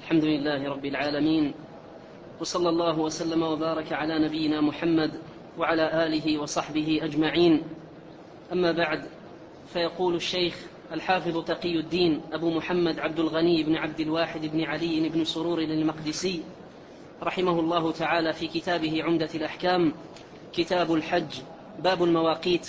الحمد لله رب العالمين، وصلى الله وسلم وبارك على نبينا محمد وعلى آله وصحبه أجمعين. أما بعد، فيقول الشيخ الحافظ تقي الدين أبو محمد عبد الغني بن عبد الواحد بن علي بن سرور المقدسي رحمه الله تعالى في كتابه عمدة الأحكام، كتاب الحج، باب المواقيت.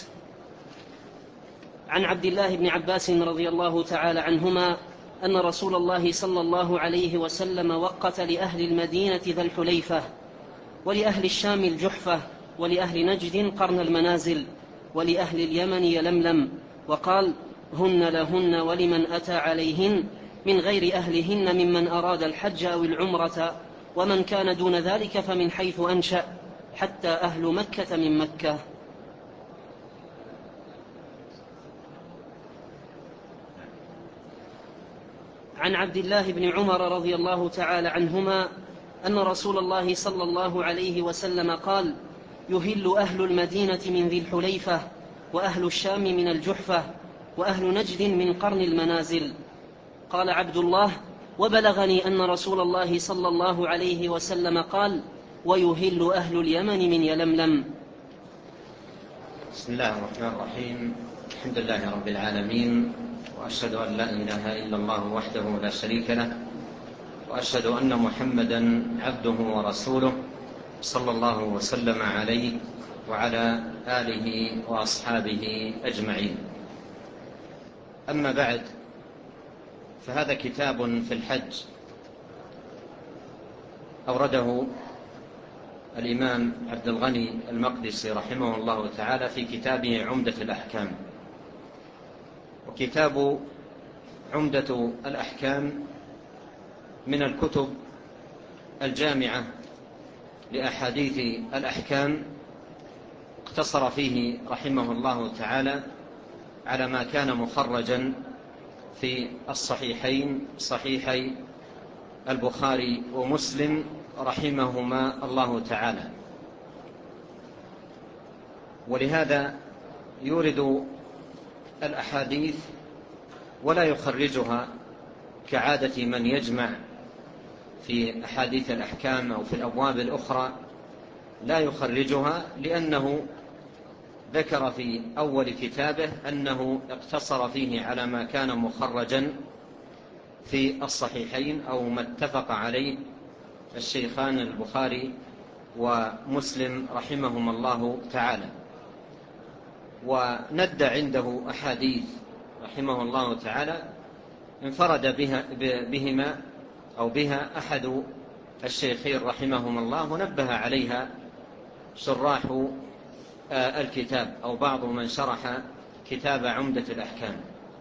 عن عبد الله بن عباس رضي الله تعالى عنهما أن رسول الله صلى الله عليه وسلم وقت لأهل المدينة ذا الحليفة، ولأهل الشام الجحفة، ولأهل نجد قرن المنازل، ولأهل اليمن يلملم، وقال: هن لهن ولمن أتى عليهن من غير أهلهن ممن أراد الحج أو العمرة، ومن كان دون ذلك فمن حيث أنشأ، حتى أهل مكة من مكة. عن عبد الله بن عمر رضي الله تعالى عنهما أن رسول الله صلى الله عليه وسلم قال: يهل أهل المدينة من ذي الحليفة، وأهل الشام من الجحفة، وأهل نجد من قرن المنازل. قال عبد الله: وبلغني أن رسول الله صلى الله عليه وسلم قال: ويهل أهل اليمن من يلملم. بسم الله الرحمن الرحيم. الحمد لله رب العالمين، وأشهد أن لا إله إلا الله وحده لا شريك له، وأشهد أن محمدا عبده ورسوله صلى الله وسلم عليه وعلى آله وأصحابه أجمعين. أما بعد، فهذا كتاب في الحج أورده الإمام عبد الغني المقدسي رحمه الله تعالى في كتابه عمدة الأحكام. وكتاب عمدة الأحكام من الكتب الجامعة لأحاديث الأحكام، اقتصر فيه رحمه الله تعالى على ما كان مخرجا في الصحيحين، صحيحي البخاري ومسلم رحمهما الله تعالى. ولهذا يورد الأحاديث ولا يخرجها كعادة من يجمع في أحاديث الأحكام أو في الأبواب الأخرى، لا يخرجها لأنه ذكر في أول كتابه أنه اقتصر فيه على ما كان مخرجا في الصحيحين أو ما اتفق عليه الشيخان البخاري ومسلم رحمهما الله تعالى. وند عنده أحاديث رحمه الله تعالى انفرد بهما أو بها أحد الشيخين رحمهما الله، ونبه عليها شراح الكتاب أو بعض من شرح كتاب عمدة الأحكام.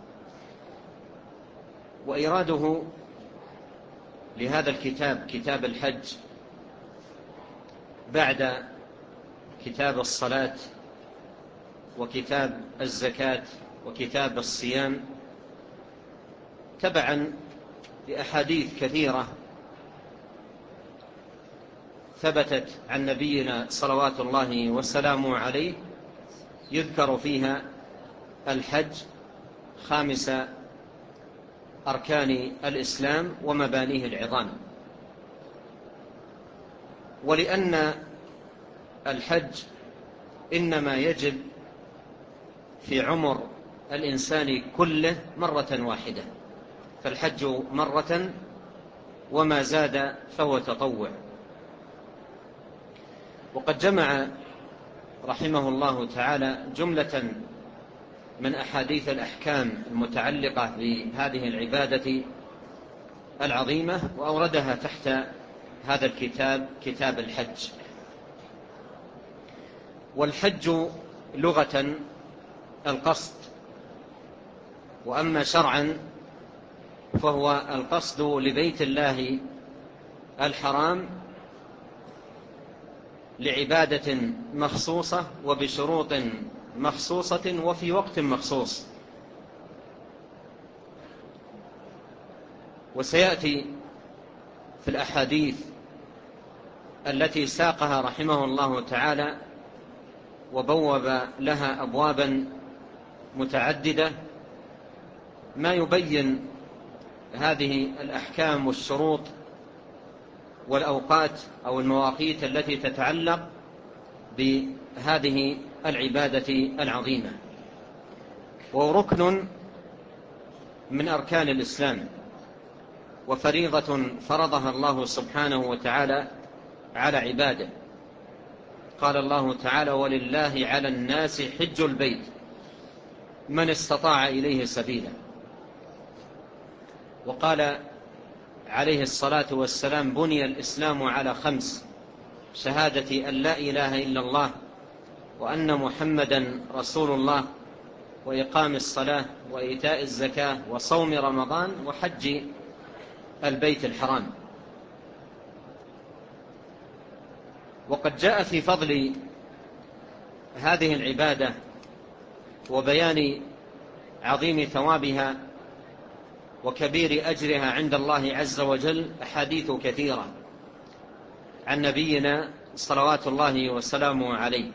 وإراده لهذا الكتاب، كتاب الحج، بعد كتاب الصلاة وكتاب الزكاة وكتاب الصيام، تبعا لأحاديث كثيرة ثبتت عن نبينا صلوات الله وسلامه عليه، يذكر فيها الحج خامس أركان الإسلام ومبانيه العظام. ولأن الحج إنما يجب في عمر الإنسان كله مرة واحدة، فالحج مرة، وما زاد فهو تطوع. وقد جمع رحمه الله تعالى جملة من أحاديث الأحكام المتعلقة بهذه العبادة العظيمة، وأوردها تحت هذا الكتاب، كتاب الحج. والحج لغة القصد، وأما شرعا فهو القصد لبيت الله الحرام لعبادة مخصوصة وبشروط مخصوصة وفي وقت مخصوص. وسيأتي في الأحاديث التي ساقها رحمه الله تعالى وبوب لها أبوابا متعددة ما يبين هذه الأحكام والشروط والأوقات أو المواقيت التي تتعلق بهذه العبادة العظيمة، وهو ركن من أركان الإسلام وفريضة فرضها الله سبحانه وتعالى على عباده. قال الله تعالى: ولله على الناس حج البيت من استطاع إليه سبيلا. وقال عليه الصلاة والسلام: بني الإسلام على 5: شهادة أن لا إله إلا الله وأن محمدا رسول الله وإقام الصلاة وإيتاء الزكاة وصوم رمضان وحج البيت الحرام. وقد جاء في فضل هذه العبادة وبيان عظيم ثوابها وكبير أجرها عند الله عز وجل أحاديث كثيرة عن نبينا صلوات الله وسلامه عليه،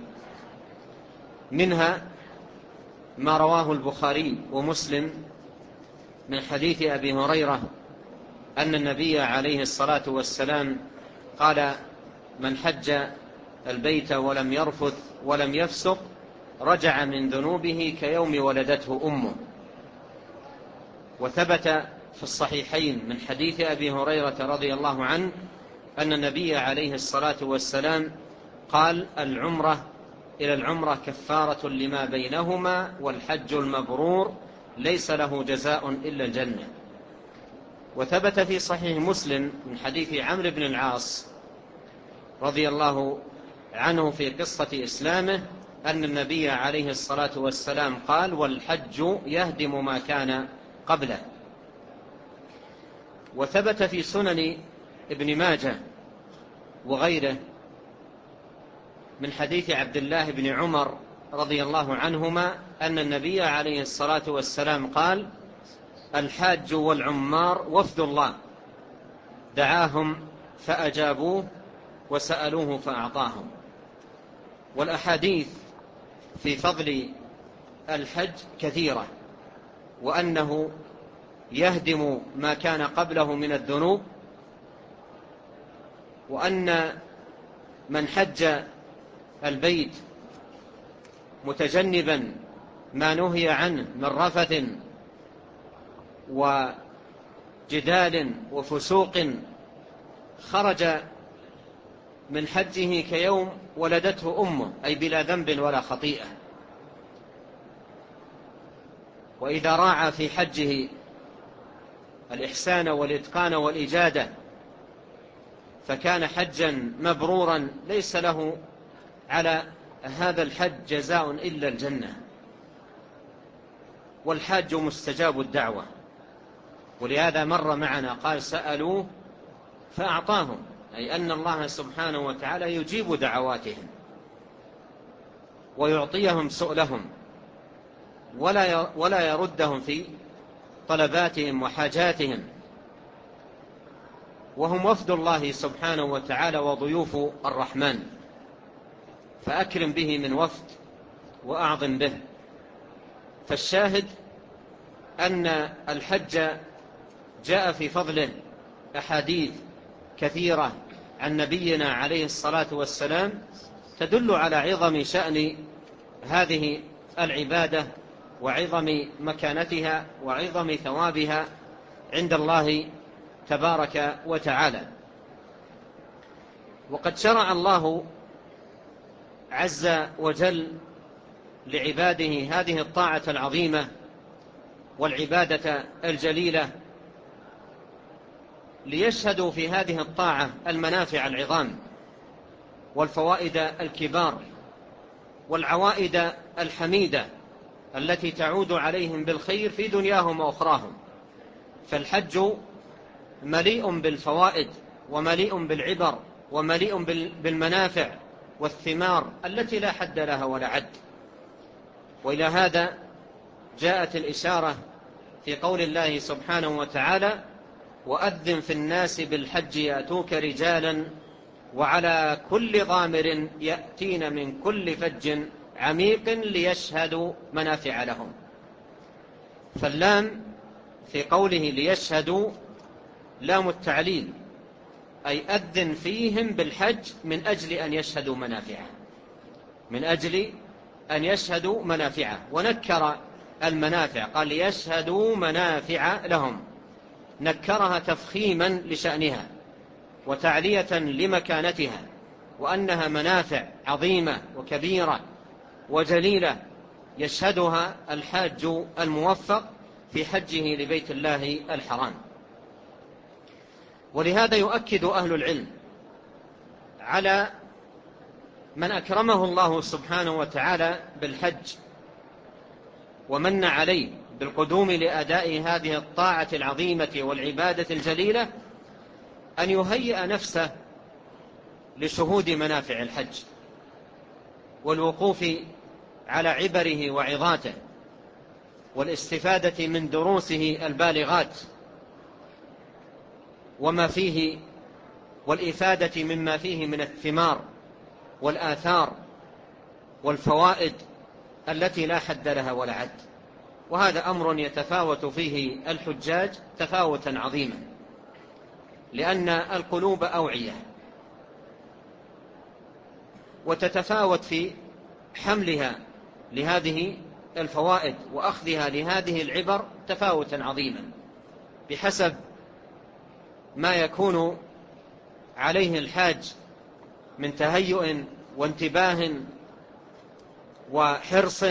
منها ما رواه البخاري ومسلم من حديث أبي هريرة أن النبي عليه الصلاة والسلام قال: من حج البيت ولم يرفث ولم يفسق رجع من ذنوبه كيوم ولدته أمه. وثبت في الصحيحين من حديث أبي هريرة رضي الله عنه أن النبي عليه الصلاة والسلام قال: العمرة إلى العمرة كفارة لما بينهما، والحج المبرور ليس له جزاء إلا الجنة. وثبت في صحيح مسلم من حديث عمرو بن العاص رضي الله عنه في قصة إسلامه أن النبي عليه الصلاة والسلام قال: والحج يهدم ما كان قبله. وثبت في سنن ابن ماجه وغيره من حديث عبد الله بن عمر رضي الله عنهما أن النبي عليه الصلاة والسلام قال: الحاج والعمار وفد الله، دعاهم فأجابوه وسألوه فأعطاهم. والأحاديث في فضل الحج كثيرة، وأنه يهدم ما كان قبله من الذنوب، وأن من حج البيت متجنبا ما نهي عنه من رفث وجدال وفسوق خرج من حجه كيوم ولدته أمه، أي بلا ذنب ولا خطيئة. وإذا راعى في حجه الإحسان والإتقان والإجادة فكان حجا مبرورا ليس له على هذا الحج جزاء إلا الجنة. والحاج مستجاب الدعوة، ولهذا مر معنا قال: سألوه فأعطاهم، أي أن الله سبحانه وتعالى يجيب دعواتهم ويعطيهم سؤلهم ولا يردهم في طلباتهم وحاجاتهم، وهم وفد الله سبحانه وتعالى وضيوف الرحمن، فأكرم به من وفد وأعظم به. فالشاهد أن الحج جاء في فضله أحاديث كثيرة عن نبينا عليه الصلاة والسلام تدل على عظم شأن هذه العبادة وعظم مكانتها وعظم ثوابها عند الله تبارك وتعالى. وقد شرع الله عز وجل لعباده هذه الطاعة العظيمة والعبادة الجليلة ليشهدوا في هذه الطاعة المنافع العظام والفوائد الكبار والعوائد الحميدة التي تعود عليهم بالخير في دنياهم وأخراهم. فالحج مليء بالفوائد ومليء بالعبر ومليء بالمنافع والثمار التي لا حد لها ولا عد. وإلى هذا جاءت الإشارة في قول الله سبحانه وتعالى: وأذن في الناس بالحج يأتوك رجالا وعلى كل ضامر يأتين من كل فج عميق ليشهدوا منافع لهم. فاللام في قوله ليشهدوا لام التعليل، أي أذن فيهم بالحج من أجل أن يشهدوا منافعه، من أجل أن يشهدوا منافعه. ونكر المنافع، قال ليشهدوا منافع لهم، نكرها تفخيما لشأنها وتعلية لمكانتها، وأنها منافع عظيمة وكبيرة وجليلة يشهدها الحاج الموفق في حجه لبيت الله الحرام. ولهذا يؤكد أهل العلم على من أكرمه الله سبحانه وتعالى بالحج ومن عليه بالقدوم لأداء هذه الطاعة العظيمة والعبادة الجليلة أن يهيئ نفسه لشهود منافع الحج والوقوف على عبره وعظاته والاستفادة من دروسه البالغات وما فيه، والإفادة مما فيه من الثمار والآثار والفوائد التي لا حد لها ولا عد. وهذا أمر يتفاوت فيه الحجاج تفاوتا عظيما، لأن القلوب أوعية، وتتفاوت في حملها لهذه الفوائد وأخذها لهذه العبر تفاوتا عظيما بحسب ما يكون عليه الحاج من تهيؤ وانتباه وحرص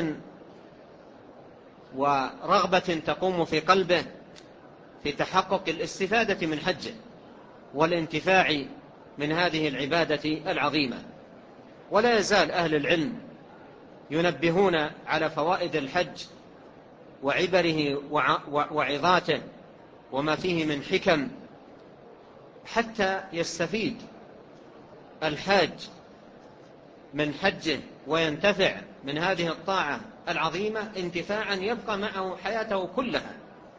ورغبة تقوم في قلبه في تحقق الاستفادة من حجه والانتفاع من هذه العبادة العظيمة. ولا يزال أهل العلم ينبهون على فوائد الحج وعبره وعظاته وما فيه من حكم، حتى يستفيد الحاج من حجه وينتفع من هذه الطاعة العظيمة انتفاعا يبقى معه حياته كلها،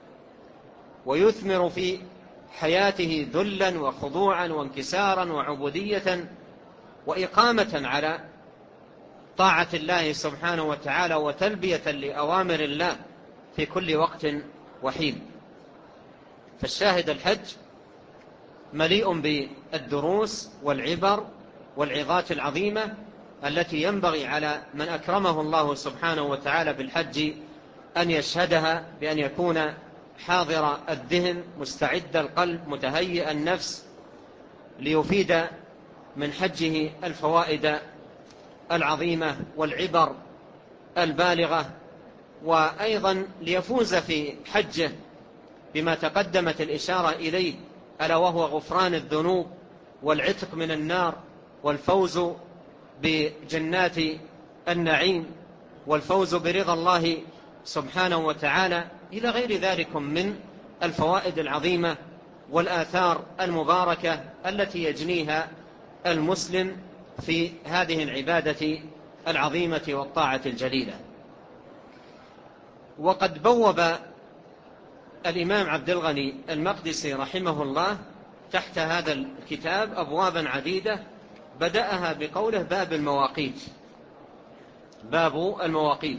ويثمر في حياته ذلا وخضوعا وانكسارا وعبودية وإقامة على طاعة الله سبحانه وتعالى وتلبية لأوامر الله في كل وقت وحين. فالشاهد الحج مليء بالدروس والعبر والعظات العظيمة التي ينبغي على من أكرمه الله سبحانه وتعالى بالحج أن يشهدها، بأن يكون حاضر الذهن مستعد القلب متهيئ النفس ليفيد من حجه الفوائد العظيمة والعبر البالغة، وأيضا ليفوز في حجه بما تقدمت الإشارة إليه، ألا وهو غفران الذنوب والعتق من النار والفوز بجنات النعيم والفوز برضا الله سبحانه وتعالى، إلى غير ذلك من الفوائد العظيمة والآثار المباركة التي يجنيها المسلم في هذه العبادة العظيمة والطاعة الجليلة. وقد بوب الإمام عبد الغني المقدسي رحمه الله تحت هذا الكتاب أبوابا عديدة، بدأها بقوله باب المواقيت، باب المواقيت.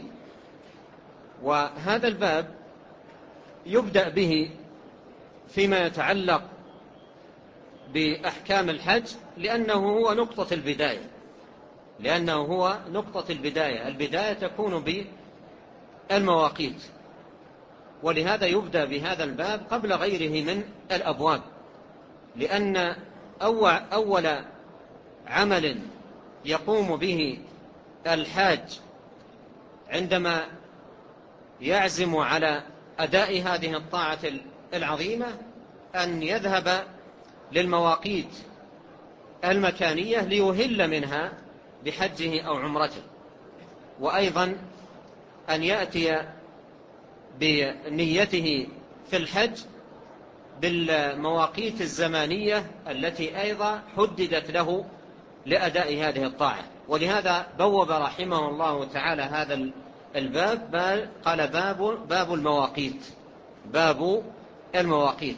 وهذا الباب يبدأ به فيما يتعلق بأحكام الحج، لأنه هو نقطة البداية، البداية تكون بالمواقيت، ولهذا يبدأ بهذا الباب قبل غيره من الأبواب، لأن أول عمل يقوم به الحاج عندما يعزم على أداء هذه الطاعة العظيمة أن يذهب للمواقيت المكانية ليهل منها بحجه أو عمرته، وأيضا أن يأتي بنيته في الحج بالمواقيت الزمانية التي أيضا حددت له لأداء هذه الطاعة. ولهذا بوب رحمه الله تعالى هذا الباب، قال باب المواقيت، باب المواقيت.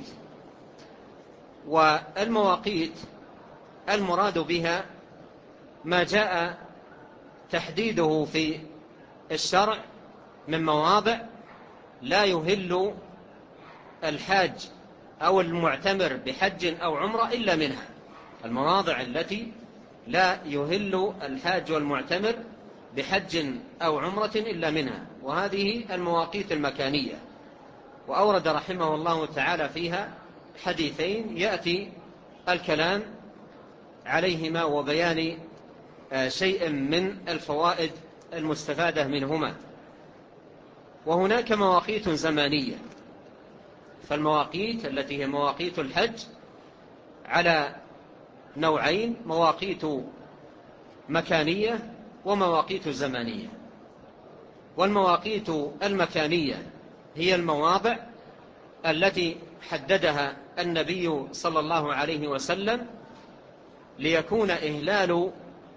والمواقيت المراد بها ما جاء تحديده في الشرع من مواضع لا يهل الحاج أو المعتمر بحج أو عمرة إلا منها، المواضع التي لا يهل الحاج والمعتمر بحج أو عمرة إلا منها، وهذه المواقيت المكانية. وأورد رحمه الله تعالى فيها حديثين يأتي الكلام عليهما وبيان شيء من الفوائد المستفادة منهما. وهناك مواقيت زمانية، فالمواقيت التي هي مواقيت الحج على نوعين: مواقيت مكانية ومواقيت زمانية. والمواقيت المكانية هي المواضع التي حددها النبي صلى الله عليه وسلم ليكون إهلال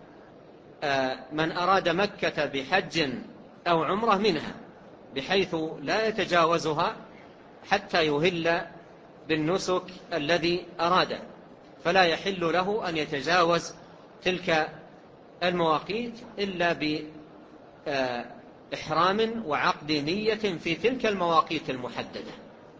من أراد مكة بحج أو عمرة منها، بحيث لا يتجاوزها حتى يهل بالنسك الذي أراده، فلا يحل له أن يتجاوز تلك المواقيت إلا بإحرام وعقد نية في تلك المواقيت المحددة.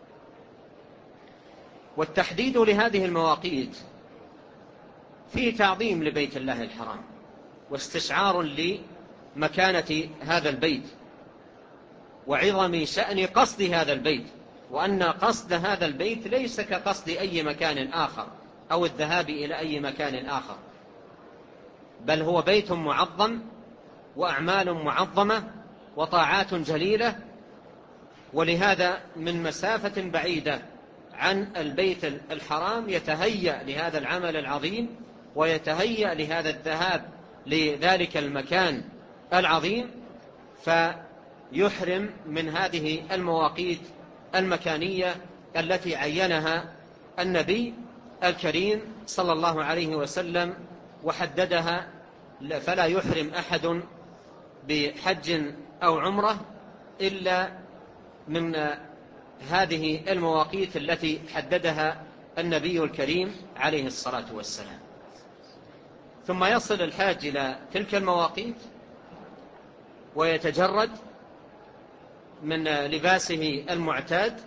والتحديد لهذه المواقيت فيه تعظيم لبيت الله الحرام، واستشعار لمكانة هذا البيت وعظم شأن قصد هذا البيت، وأن قصد هذا البيت ليس كقصد أي مكان آخر أو الذهاب إلى أي مكان آخر، بل هو بيت معظم وأعمال معظمة وطاعات جليلة. ولهذا من مسافة بعيدة عن البيت الحرام يتهيأ لهذا العمل العظيم، ويتهيأ لهذا الذهاب لذلك المكان العظيم، فيحرم من هذه المواقيت المكانية التي عينها النبي الكريم صلى الله عليه وسلم وحددها. فلا يحرم أحد بحج أو عمرة إلا من هذه المواقيت التي حددها النبي الكريم عليه الصلاة والسلام. ثم يصل الحاج إلى تلك المواقيت ويتجرد من لباسه المعتاد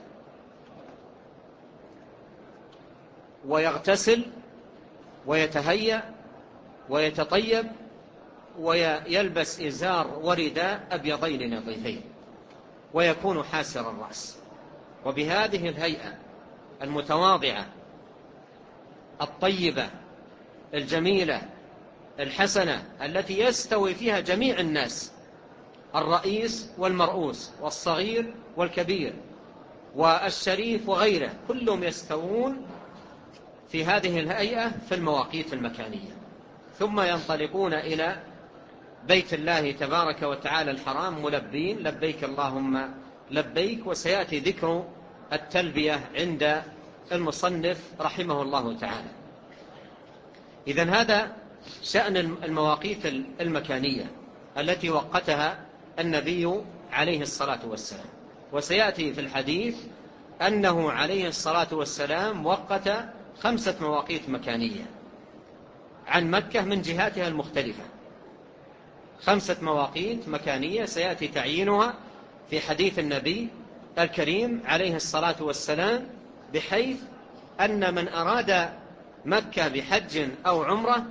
ويغتسل ويتهيأ ويتطيب ويلبس إزار ورداء أبيضين نظيفين ويكون حاسر الرأس. وبهذه الهيئة المتواضعة الطيبة الجميلة الحسنة التي يستوي فيها جميع الناس، الرئيس والمرؤوس والصغير والكبير والشريف وغيره، كلهم يستوون في هذه الهيئة في المواقيت المكانية، ثم ينطلقون إلى بيت الله تبارك وتعالى الحرام ملبين لبيك اللهم لبيك. وسيأتي ذكر التلبية عند المصنف رحمه الله تعالى. إذن هذا شأن المواقيت المكانية التي وقتها النبي عليه الصلاة والسلام. وسيأتي في الحديث أنه عليه الصلاة والسلام وقت 5 مواقيت مكانية عن مكة من جهاتها المختلفة، 5 مواقيت مكانية سيأتي تعيينها في حديث النبي الكريم عليه الصلاة والسلام، بحيث أن من أراد مكة بحج أو عمرة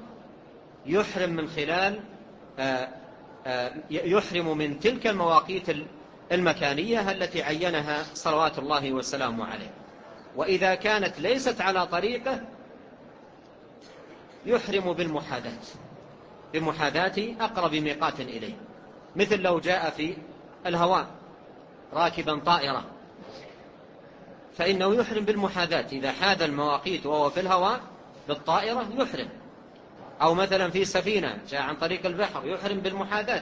يحرم من تلك المواقيت المكانية التي عينها صلوات الله وسلامه عليه. وإذا كانت ليست على طريقه يحرم بمحاذاة أقرب ميقات إليه، مثل لو جاء في الهواء راكبا طائرة فإنه يحرم بالمحاذاة، إذا حاذ المواقيت وهو في الهواء بالطائرة يحرم. أو مثلا في سفينة جاء عن طريق البحر يحرم بالمحاذاة.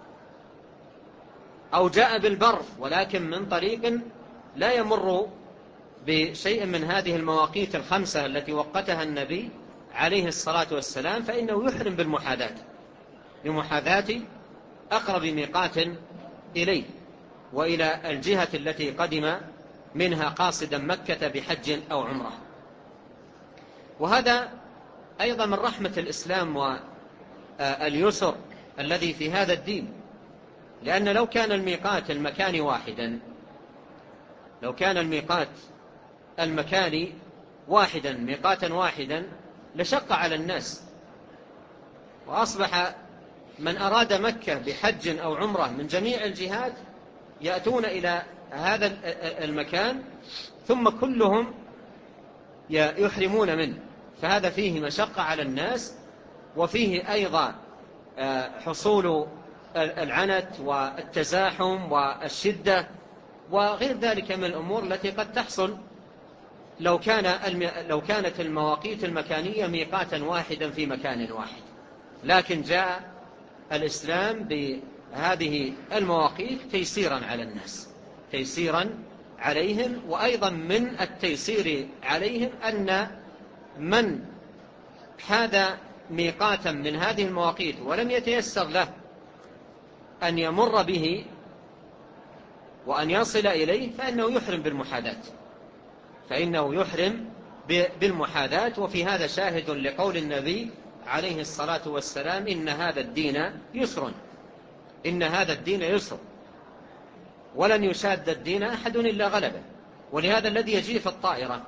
أو جاء بالبر ولكن من طريق لا يمر بشيء من هذه المواقيت 5 التي وقتها النبي عليه الصلاة والسلام، فإنه يحرم بالمحاذاة، بمحاذاة أقرب ميقات إليه وإلى الجهة التي قدم منها قاصدا مكة بحج أو عمرة. وهذا أيضا من رحمة الإسلام واليسر الذي في هذا الدين، لأن لو كان الميقات المكاني واحدا، لو كان الميقات المكاني واحدا ميقاتا واحدا لشق على الناس، وأصبح من أراد مكة بحج أو عمرة من جميع الجهات يأتون إلى هذا المكان ثم كلهم يحرمون منه، فهذا فيه مشقة على الناس، وفيه أيضا حصول العنت والتزاحم والشدة وغير ذلك من الأمور التي قد تحصل لو كانت المواقيت المكانية ميقاتا واحدا في مكان واحد. لكن جاء الإسلام بهذه المواقيت تيسيرا على الناس، تيسيرا عليهم. وأيضا من التيسير عليهم أن من حاذ ميقاتا من هذه المواقيت ولم يتيسر له أن يمر به وأن يصل إليه فإنه يحرم بالمحاذاة. وفي هذا شاهد لقول النبي عليه الصلاة والسلام: إن هذا الدين يسر ولن يشاد الدين أحد إلا غلبه. ولهذا الذي يجي في الطائرة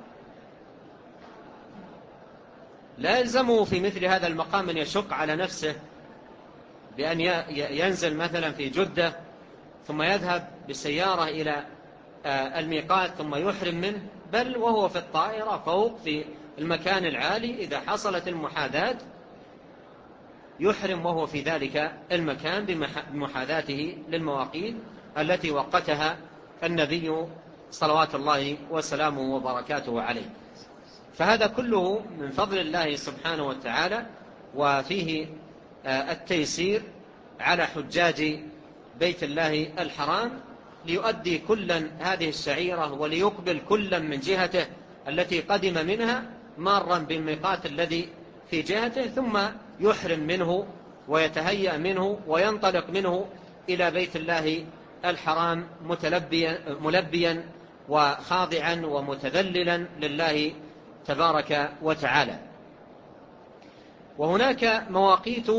لا يلزمه في مثل هذا المقام أن يشق على نفسه بأن ينزل مثلا في جدة ثم يذهب بسيارة إلى الميقات ثم يحرم منه، بل وهو في الطائرة فوق في المكان العالي إذا حصلت المحاذاة يحرم وهو في ذلك المكان بمحاذاته للمواقيت التي وقتها النبي صلوات الله وسلامه وبركاته عليه. فهذا كله من فضل الله سبحانه وتعالى، وفيه التيسير على حجاج بيت الله الحرام ليؤدي كلا هذه الشعيرة وليقبل كلا من جهته التي قدم منها مارا بالميقات الذي في جهته، ثم يحرم منه ويتهيأ منه وينطلق منه إلى بيت الله الحرام ملبيا وخاضعا ومتذللا لله تبارك وتعالى. وهناك مواقيت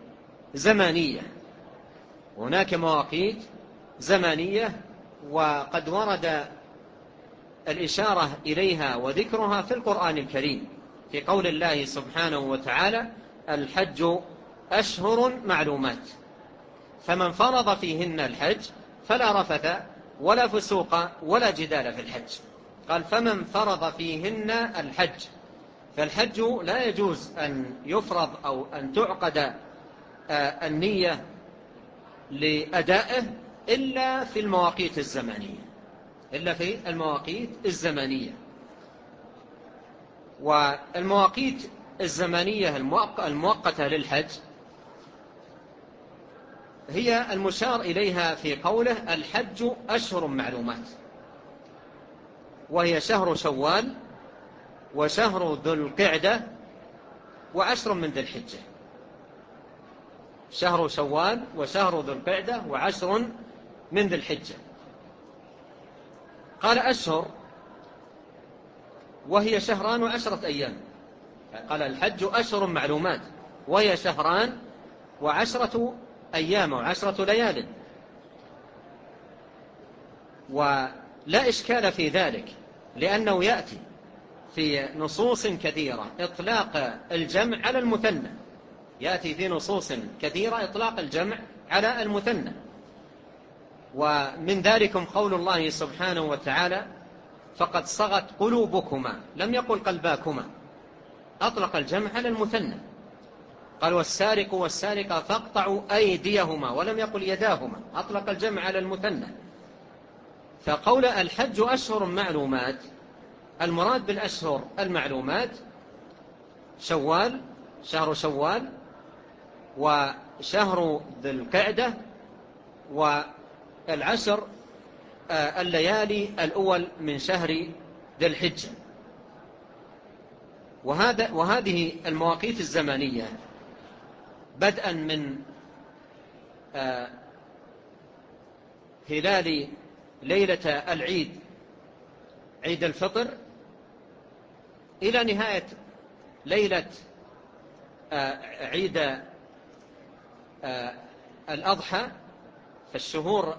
زمانية وقد ورد الإشارة إليها وذكرها في القرآن الكريم في قول الله سبحانه وتعالى: الحج أشهر معلومات، فمن فرض فيهن الحج فلا رفث ولا فسوق ولا جدال في الحج. قال: فمن فرض فيهن الحج، فالحج لا يجوز أن يفرض أو أن تعقد النية لأدائه إلا في المواقيت الزمانية. والمواقيت الزمانية المؤقتة للحج هي المشار إليها في قوله: الحج أشهر معلومات، وهي شهر شوال وشهر ذو القعدة وعشر من ذي الحجة. شهر شوال وشهر ذو القعدة وعشر من ذي الحجة. قال أشهر وهي شهران وعشرة أيام. قال: الحج أشهر معلومات وهي شهران وعشرة أيام وعشرة ليال. ولا إشكال في ذلك، لأنه يأتي في نصوص كثيرة إطلاق الجمع على المثنى، يأتي في نصوص كثيرة إطلاق الجمع على المثنى. ومن ذلكم قول الله سبحانه وتعالى: فقد صغت قلوبكما، لم يقل قلباكما، أطلق الجمع على المثنى. قال: والسارق والسارقة فاقطعوا أيديهما، ولم يقل يداهما، أطلق الجمع على المثنى. فقول الحج أشهر معلومات، المراد بالأشهر المعلومات شوال، شهر شوال، وشهر ذي القعدة، والعشر الليالي الأول من شهر ذي الحجة. وهذه المواقيت الزمنية بدءا من هلال ليلة العيد، عيد الفطر، إلى نهاية ليلة عيد الأضحى، فالشهور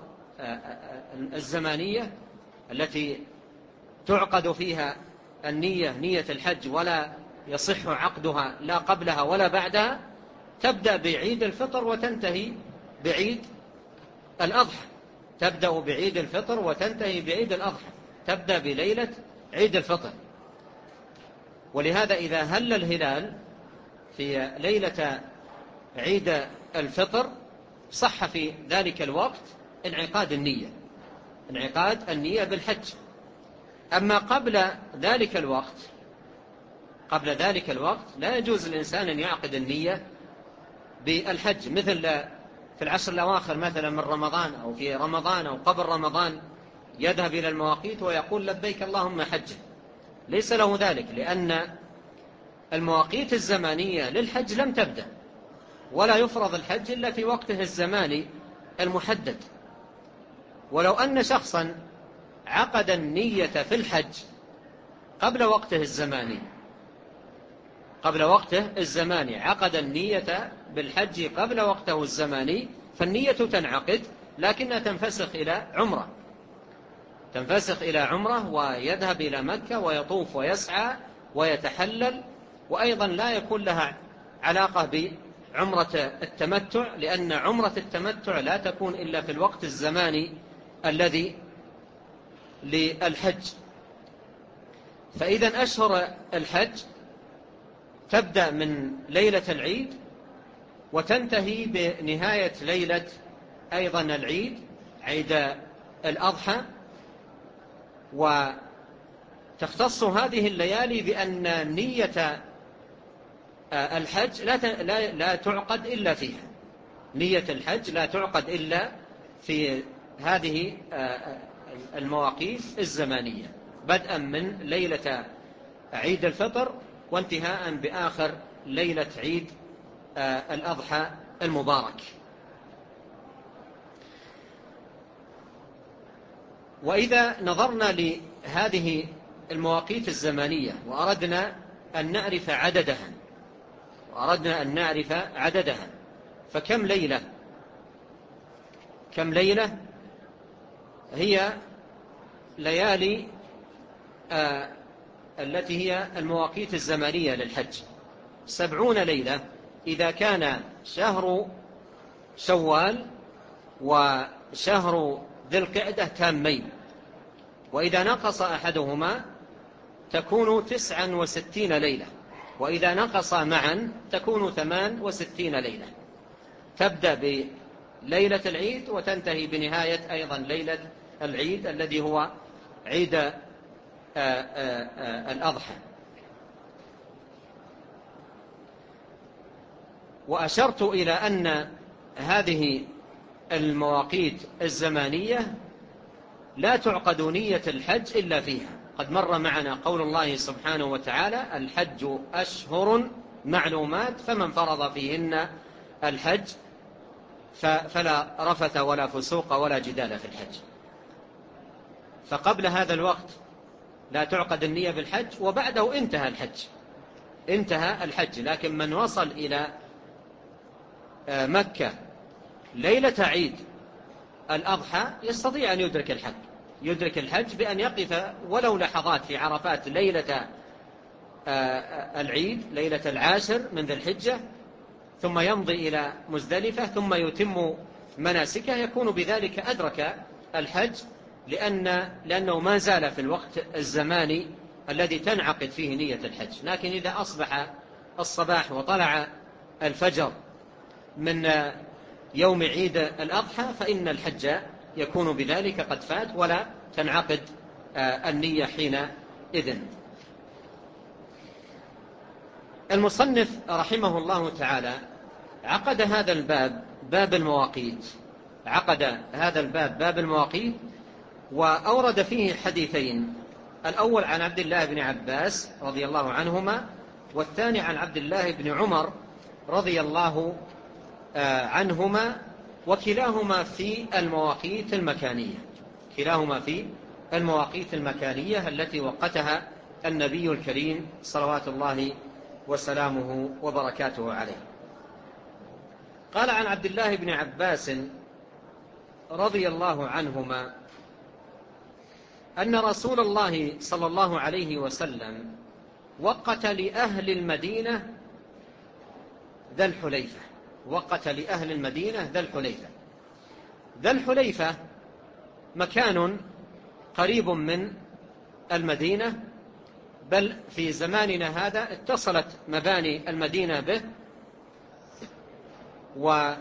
الزمانية التي تعقد فيها النية، نية الحج، ولا يصح عقدها لا قبلها ولا بعدها تبدأ بعيد الفطر وتنتهي بعيد الأضحى. تبدأ بعيد الفطر وتنتهي بعيد الأضحى، تبدأ بليلة عيد الفطر. ولهذا إذا هل الهلال في ليلة عيد الفطر صح في ذلك الوقت انعقاد النية بالحج. أما قبل ذلك الوقت لا يجوز للإنسان أن يعقد النية بالحج، مثل في العشر الأواخر مثلا من رمضان أو في رمضان أو قبل رمضان يذهب إلى المواقيت ويقول لبيك اللهم حجة. ليس له ذلك، لأن المواقيت الزمانية للحج لم تبدأ، ولا يفرض الحج إلا في وقته الزماني المحدد. ولو أن شخصا عقد النية في الحج قبل وقته الزماني عقد النية بالحج قبل وقته الزماني، فالنية تنعقد لكنها تنفسخ إلى عمرة ويذهب إلى مكة ويطوف ويسعى ويتحلل. وأيضا لا يكون لها علاقة بعمرة التمتع، لأن عمرة التمتع لا تكون إلا في الوقت الزماني الذي للحج. فإذا أشهر الحج تبدأ من ليلة العيد وتنتهي بنهاية ليلة أيضا العيد، عيد الأضحى. وتختص هذه الليالي بأن نية الحج لا تعقد إلا فيها. نية الحج لا تعقد إلا في هذه المواقيت الزمانية، بدءا من ليلة عيد الفطر وانتهاء بآخر ليلة عيد الأضحى المبارك. وإذا نظرنا لهذه المواقيت الزمانية وأردنا أن نعرف عددها فكم ليلة هي ليالي التي هي المواقيت الزمانية للحج؟ 70 ليلة إذا كان شهر شوال وشهر ذي القعدة تامين، وإذا نقص أحدهما تكون 69 ليلة، وإذا نقص معا تكون 68 ليلة. تبدأ بليلة العيد وتنتهي بنهاية أيضا ليلة العيد الذي هو عيد الأضحى. وأشرت إلى أن هذه المواقيت الزمانية لا تعقد نية الحج إلا فيها. قد مر معنا قول الله سبحانه وتعالى: الحج أشهر معلومات فمن فرض فيهن الحج فلا رفث ولا فسوق ولا جدال في الحج. فقبل هذا الوقت لا تعقد النية بالحج، وبعده انتهى الحج. لكن من وصل إلى مكة ليلة عيد الأضحى يستطيع أن يدرك الحج بأن يقف ولو لحظات في عرفات ليلة العيد، ليلة العاشر من ذي الحجة، ثم يمضي إلى مزدلفة ثم يتم مناسكه، يكون بذلك أدرك الحج، لأنه ما زال في الوقت الزماني الذي تنعقد فيه نية الحج. لكن إذا أصبح الصباح وطلع الفجر من يوم عيد الأضحى فإن الحج يكون بذلك قد فات ولا تنعقد النية حينئذ. المصنف رحمه الله تعالى عقد هذا الباب باب المواقيت، وأورد فيه حديثين: الأول عن عبد الله بن عباس رضي الله عنهما، والثاني عن عبد الله بن عمر رضي الله عنهما، وكلاهما في المواقيت المكانية التي وقتها النبي الكريم صلوات الله وسلامه وبركاته عليه. قال عن عبد الله بن عباس رضي الله عنهما أن رسول الله صلى الله عليه وسلم وقت لأهل المدينة ذا الحليفة. وقت لأهل المدينة ذا الحليفة. ذا الحليفة مكان قريب من المدينة، بل في زماننا هذا اتصلت مباني المدينة به، ومن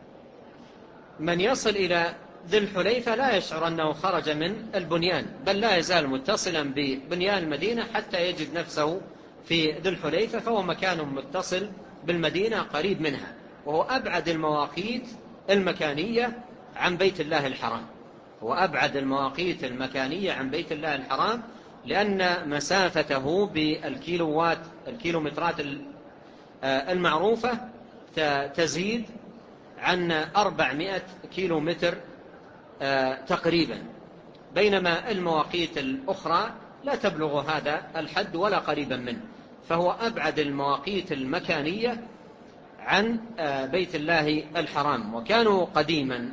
يصل إلى ذي الحليفة لا يشعر أنه خرج من البنيان، بل لا يزال متصلا ببنيان المدينة حتى يجد نفسه في ذي الحليفة، فهو مكان متصل بالمدينة قريب منها، وهو أبعد المواقيت المكانية عن بيت الله الحرام. هو أبعد المواقيت المكانية عن بيت الله الحرام، لأن مسافته الكيلومترات المعروفة تزيد عن 400 كيلومتر تقريبا، بينما المواقيت الأخرى لا تبلغ هذا الحد ولا قريبا منه، فهو أبعد المواقيت المكانية عن بيت الله الحرام. وكانوا قديما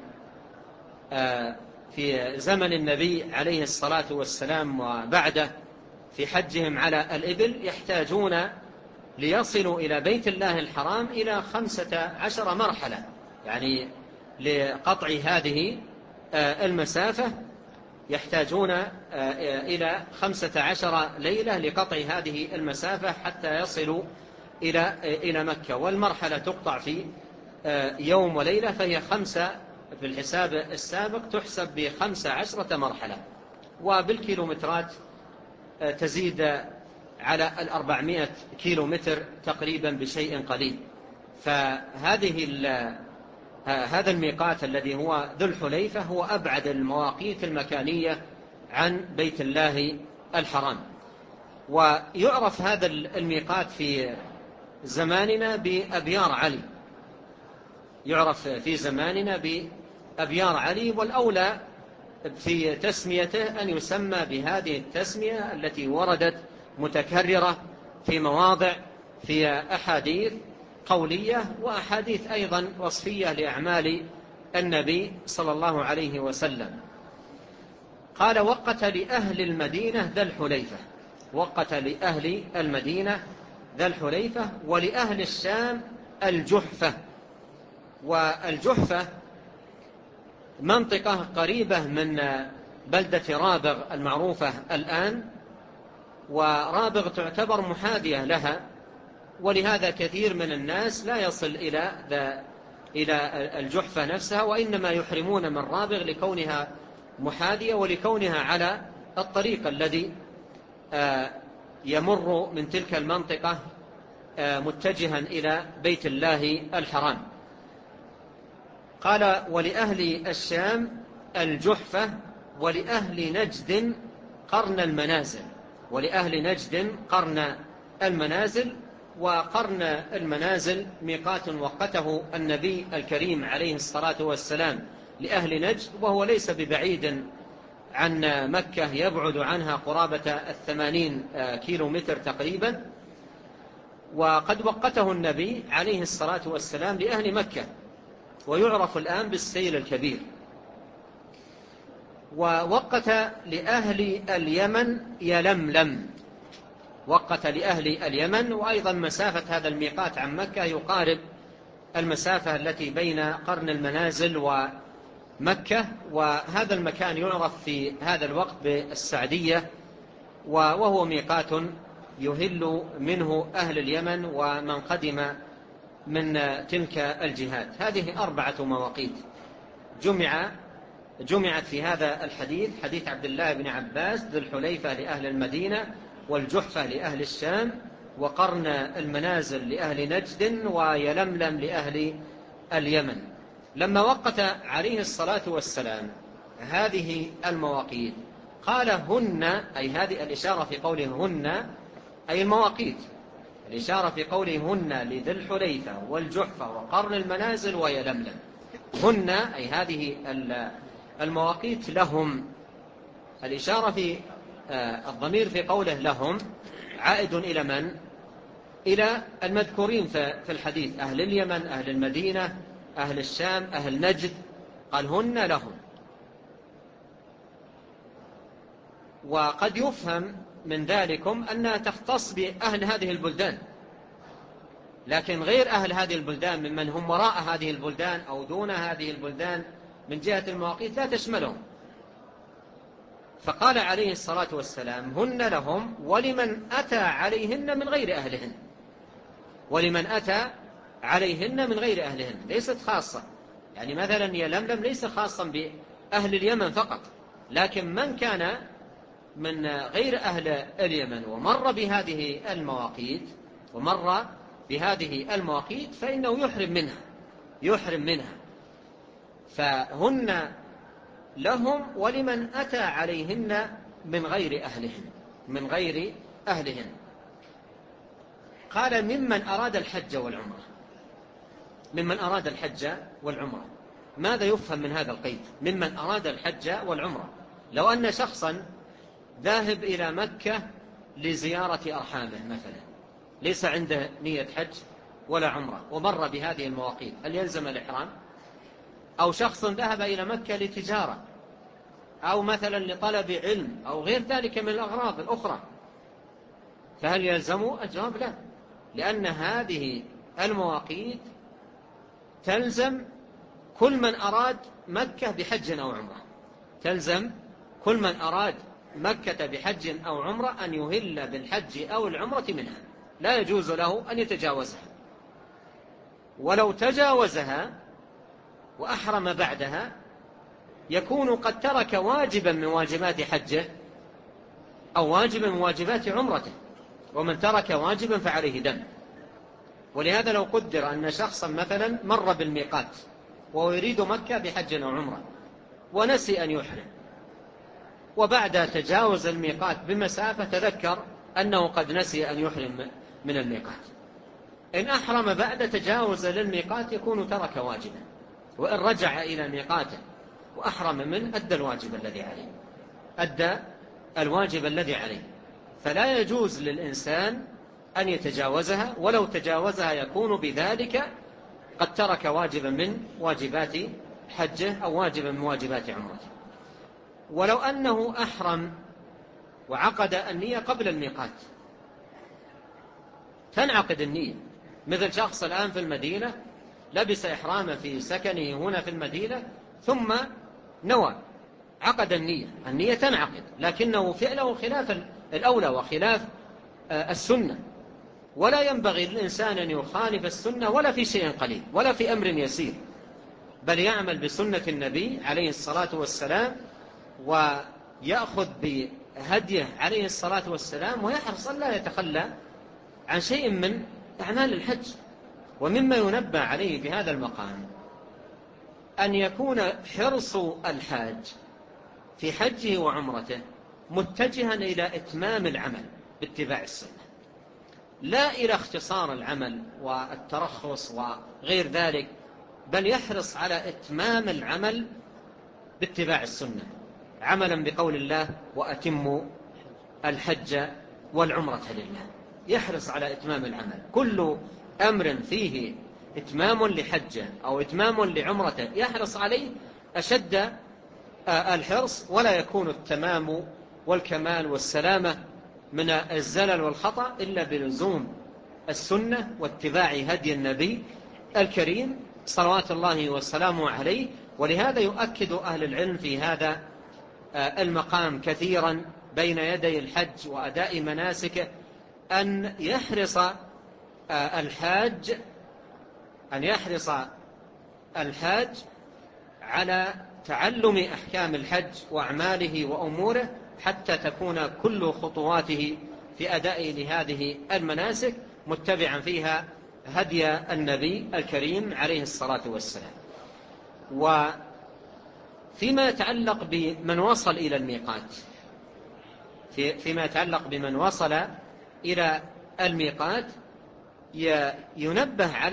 في زمن النبي عليه الصلاة والسلام وبعده في حجهم على الإبل يحتاجون ليصلوا إلى بيت الله الحرام إلى 15 مرحلة، يعني لقطع هذه المسافة يحتاجون إلى 15 ليلة لقطع هذه المسافة حتى يصلوا إلى مكة، والمرحلة تقطع في يوم وليلة، فهي 5 في الحساب السابق تحسب ب15 مرحلة، وبالكيلومترات تزيد على 400 كيلومتر تقريبا بشيء قليل. هذا الميقات الذي هو ذو الحليفة هو أبعد المواقيت المكانية عن بيت الله الحرام. ويعرف هذا الميقات في زماننا بأبيار علي، يعرف في زماننا بأبيار علي، والأولى في تسميته أن يسمى بهذه التسمية التي وردت متكررة في مواضع في أحاديث قولية وأحاديث أيضا وصفية لأعمال النبي صلى الله عليه وسلم. قال: وقت لأهل المدينة ذا الحليفة. وقت لأهل المدينة ذا الحليفة، ولأهل الشام الجحفة. والجحفة منطقة قريبة من بلدة رابغ المعروفة الآن، ورابغ تعتبر محاذية لها، ولهذا كثير من الناس لا يصل إلى الجحفة نفسها، وإنما يحرمون من رابغ لكونها محاذية ولكونها على الطريق الذي يمر من تلك المنطقة متجها إلى بيت الله الحرام. قال: ولأهل الشام الجحفة، ولأهل نجد قرن المنازل. ولأهل نجد قرن المنازل. وقرن المنازل ميقات وقته النبي الكريم عليه الصلاة والسلام لأهل نجد، وهو ليس ببعيد عن مكة، يبعد عنها قرابة 80 كيلومتر تقريبا. وقد وقته النبي عليه الصلاة والسلام لأهل مكة، ويعرف الآن بالسيل الكبير. ووقت لأهل اليمن يلملم. وقت لأهل اليمن، وأيضا مسافة هذا الميقات عن مكة يقارب المسافة التي بين قرن المنازل ومكة، وهذا المكان يعرف في هذا الوقت بالسعدية، وهو ميقات يهل منه أهل اليمن ومن قدم من تلك الجهات. هذه 4 مواقيت جمعت في هذا الحديث، حديث عبد الله بن عباس: ذو الحليفة لأهل المدينة، والجحفة لأهل الشام، وقرن المنازل لأهل نجد، ويلملم لأهل اليمن. لما وقت عليه الصلاة والسلام هذه المواقيت قال: هن، أي هذه الإشارة في قوله هن أي المواقيت، الإشارة في قوله هن لذي الحليفة والجحفة وقرن المنازل ويلملم. هن أي هذه المواقيت لهم. الإشارة في الضمير في قوله لهم عائد إلى من؟ إلى المذكورين في الحديث: أهل اليمن، أهل المدينة، أهل الشام، أهل نجد. قال: هن لهم. وقد يفهم من ذلكم أنها تختص بأهل هذه البلدان، لكن غير أهل هذه البلدان ممن هم وراء هذه البلدان أو دون هذه البلدان من جهة المواقيت لا تشملهم. فقال عليه الصلاة والسلام: هن لهم ولمن أتى عليهن من غير أهلهن. ولمن أتى عليهن من غير أهلهن، ليست خاصة. يعني مثلا يلملم ليس خاصا بأهل اليمن فقط، لكن من كان من غير أهل اليمن ومر بهذه المواقيت فإنه يحرم منها. فهن لهم ولمن أتى عليهن من غير أهلهن. قال: ممن أراد الحج والعمرة. ماذا يفهم من هذا القيد؟ ممن أراد الحج والعمرة. لو أن شخصا ذاهب إلى مكة لزيارة أرحامه مثلا، ليس عنده نية حج ولا عمرة، ومر بهذه المواقيت، هل يلزم الإحرام؟ أو شخص ذهب إلى مكة لتجارة أو مثلا لطلب علم أو غير ذلك من الأغراض الأخرى، فهل يلزمه؟ الجواب لا، لأن هذه المواقيت تلزم كل من أراد مكة بحج أو عمرة. تلزم كل من أراد مكة بحج أو عمرة أن يهل بالحج أو العمرة منها، لا يجوز له أن يتجاوزها. ولو تجاوزها وأحرم بعدها يكون قد ترك واجبا من واجبات حجه أو واجبا من واجبات عمرته، ومن ترك واجبا فعليه دم. ولهذا لو قدر أن شخصا مثلا مر بالميقات وهو يريد مكة بحج أو عمرة ونسي أن يحرم، وبعد تجاوز الميقات بمسافة تذكر أنه قد نسي أن يحرم من الميقات، إن أحرم بعد تجاوز للميقات يكون ترك واجبا، وإن رجع إلى ميقاته وأحرم منه أدى الواجب الذي عليه. فلا يجوز للإنسان أن يتجاوزها، ولو تجاوزها يكون بذلك قد ترك واجبا من واجبات حجه أو واجبا من واجبات عمرته. ولو أنه أحرم وعقد النية قبل الميقات تنعقد النية، مثل شخص الآن في المدينة لبس إحرامه في سكنه هنا في المدينة ثم نوى، عقد النية تنعقد، لكنه فعله خلاف الأولى وخلاف السنة، ولا ينبغي للإنسان أن يخالف السنة ولا في شيء قليل ولا في أمر يسير، بل يعمل بسنة النبي عليه الصلاة والسلام ويأخذ بهديه عليه الصلاة والسلام، ويحرص أن لا يتخلى عن شيء من أعمال الحج. ومما ينبه عليه بهذا المقام أن يكون حرص الحاج في حجه وعمرته متجها إلى إتمام العمل باتباع السنة، لا إلى اختصار العمل والترخص وغير ذلك، بل يحرص على إتمام العمل باتباع السنة، عملا بقول الله: وأتموا الحج والعمرة لله. يحرص على إتمام العمل، كل أمر فيه إتمام لحجه أو إتمام لعمرته يحرص عليه أشد الحرص، ولا يكون التمام والكمال والسلامة من الزلل والخطأ إلا بلزوم السنة واتباع هدي النبي الكريم صلوات الله وسلامه عليه. ولهذا يؤكد أهل العلم في هذا المقام كثيرا بين يدي الحج وأداء مناسكه أن يحرص الحاج على تعلم أحكام الحج وأعماله وأموره، حتى تكون كل خطواته في أداء لهذه المناسك متبعا فيها هدي النبي الكريم عليه الصلاة والسلام. وفيما يتعلق بمن وصل إلى الميقات، الميقات ينبه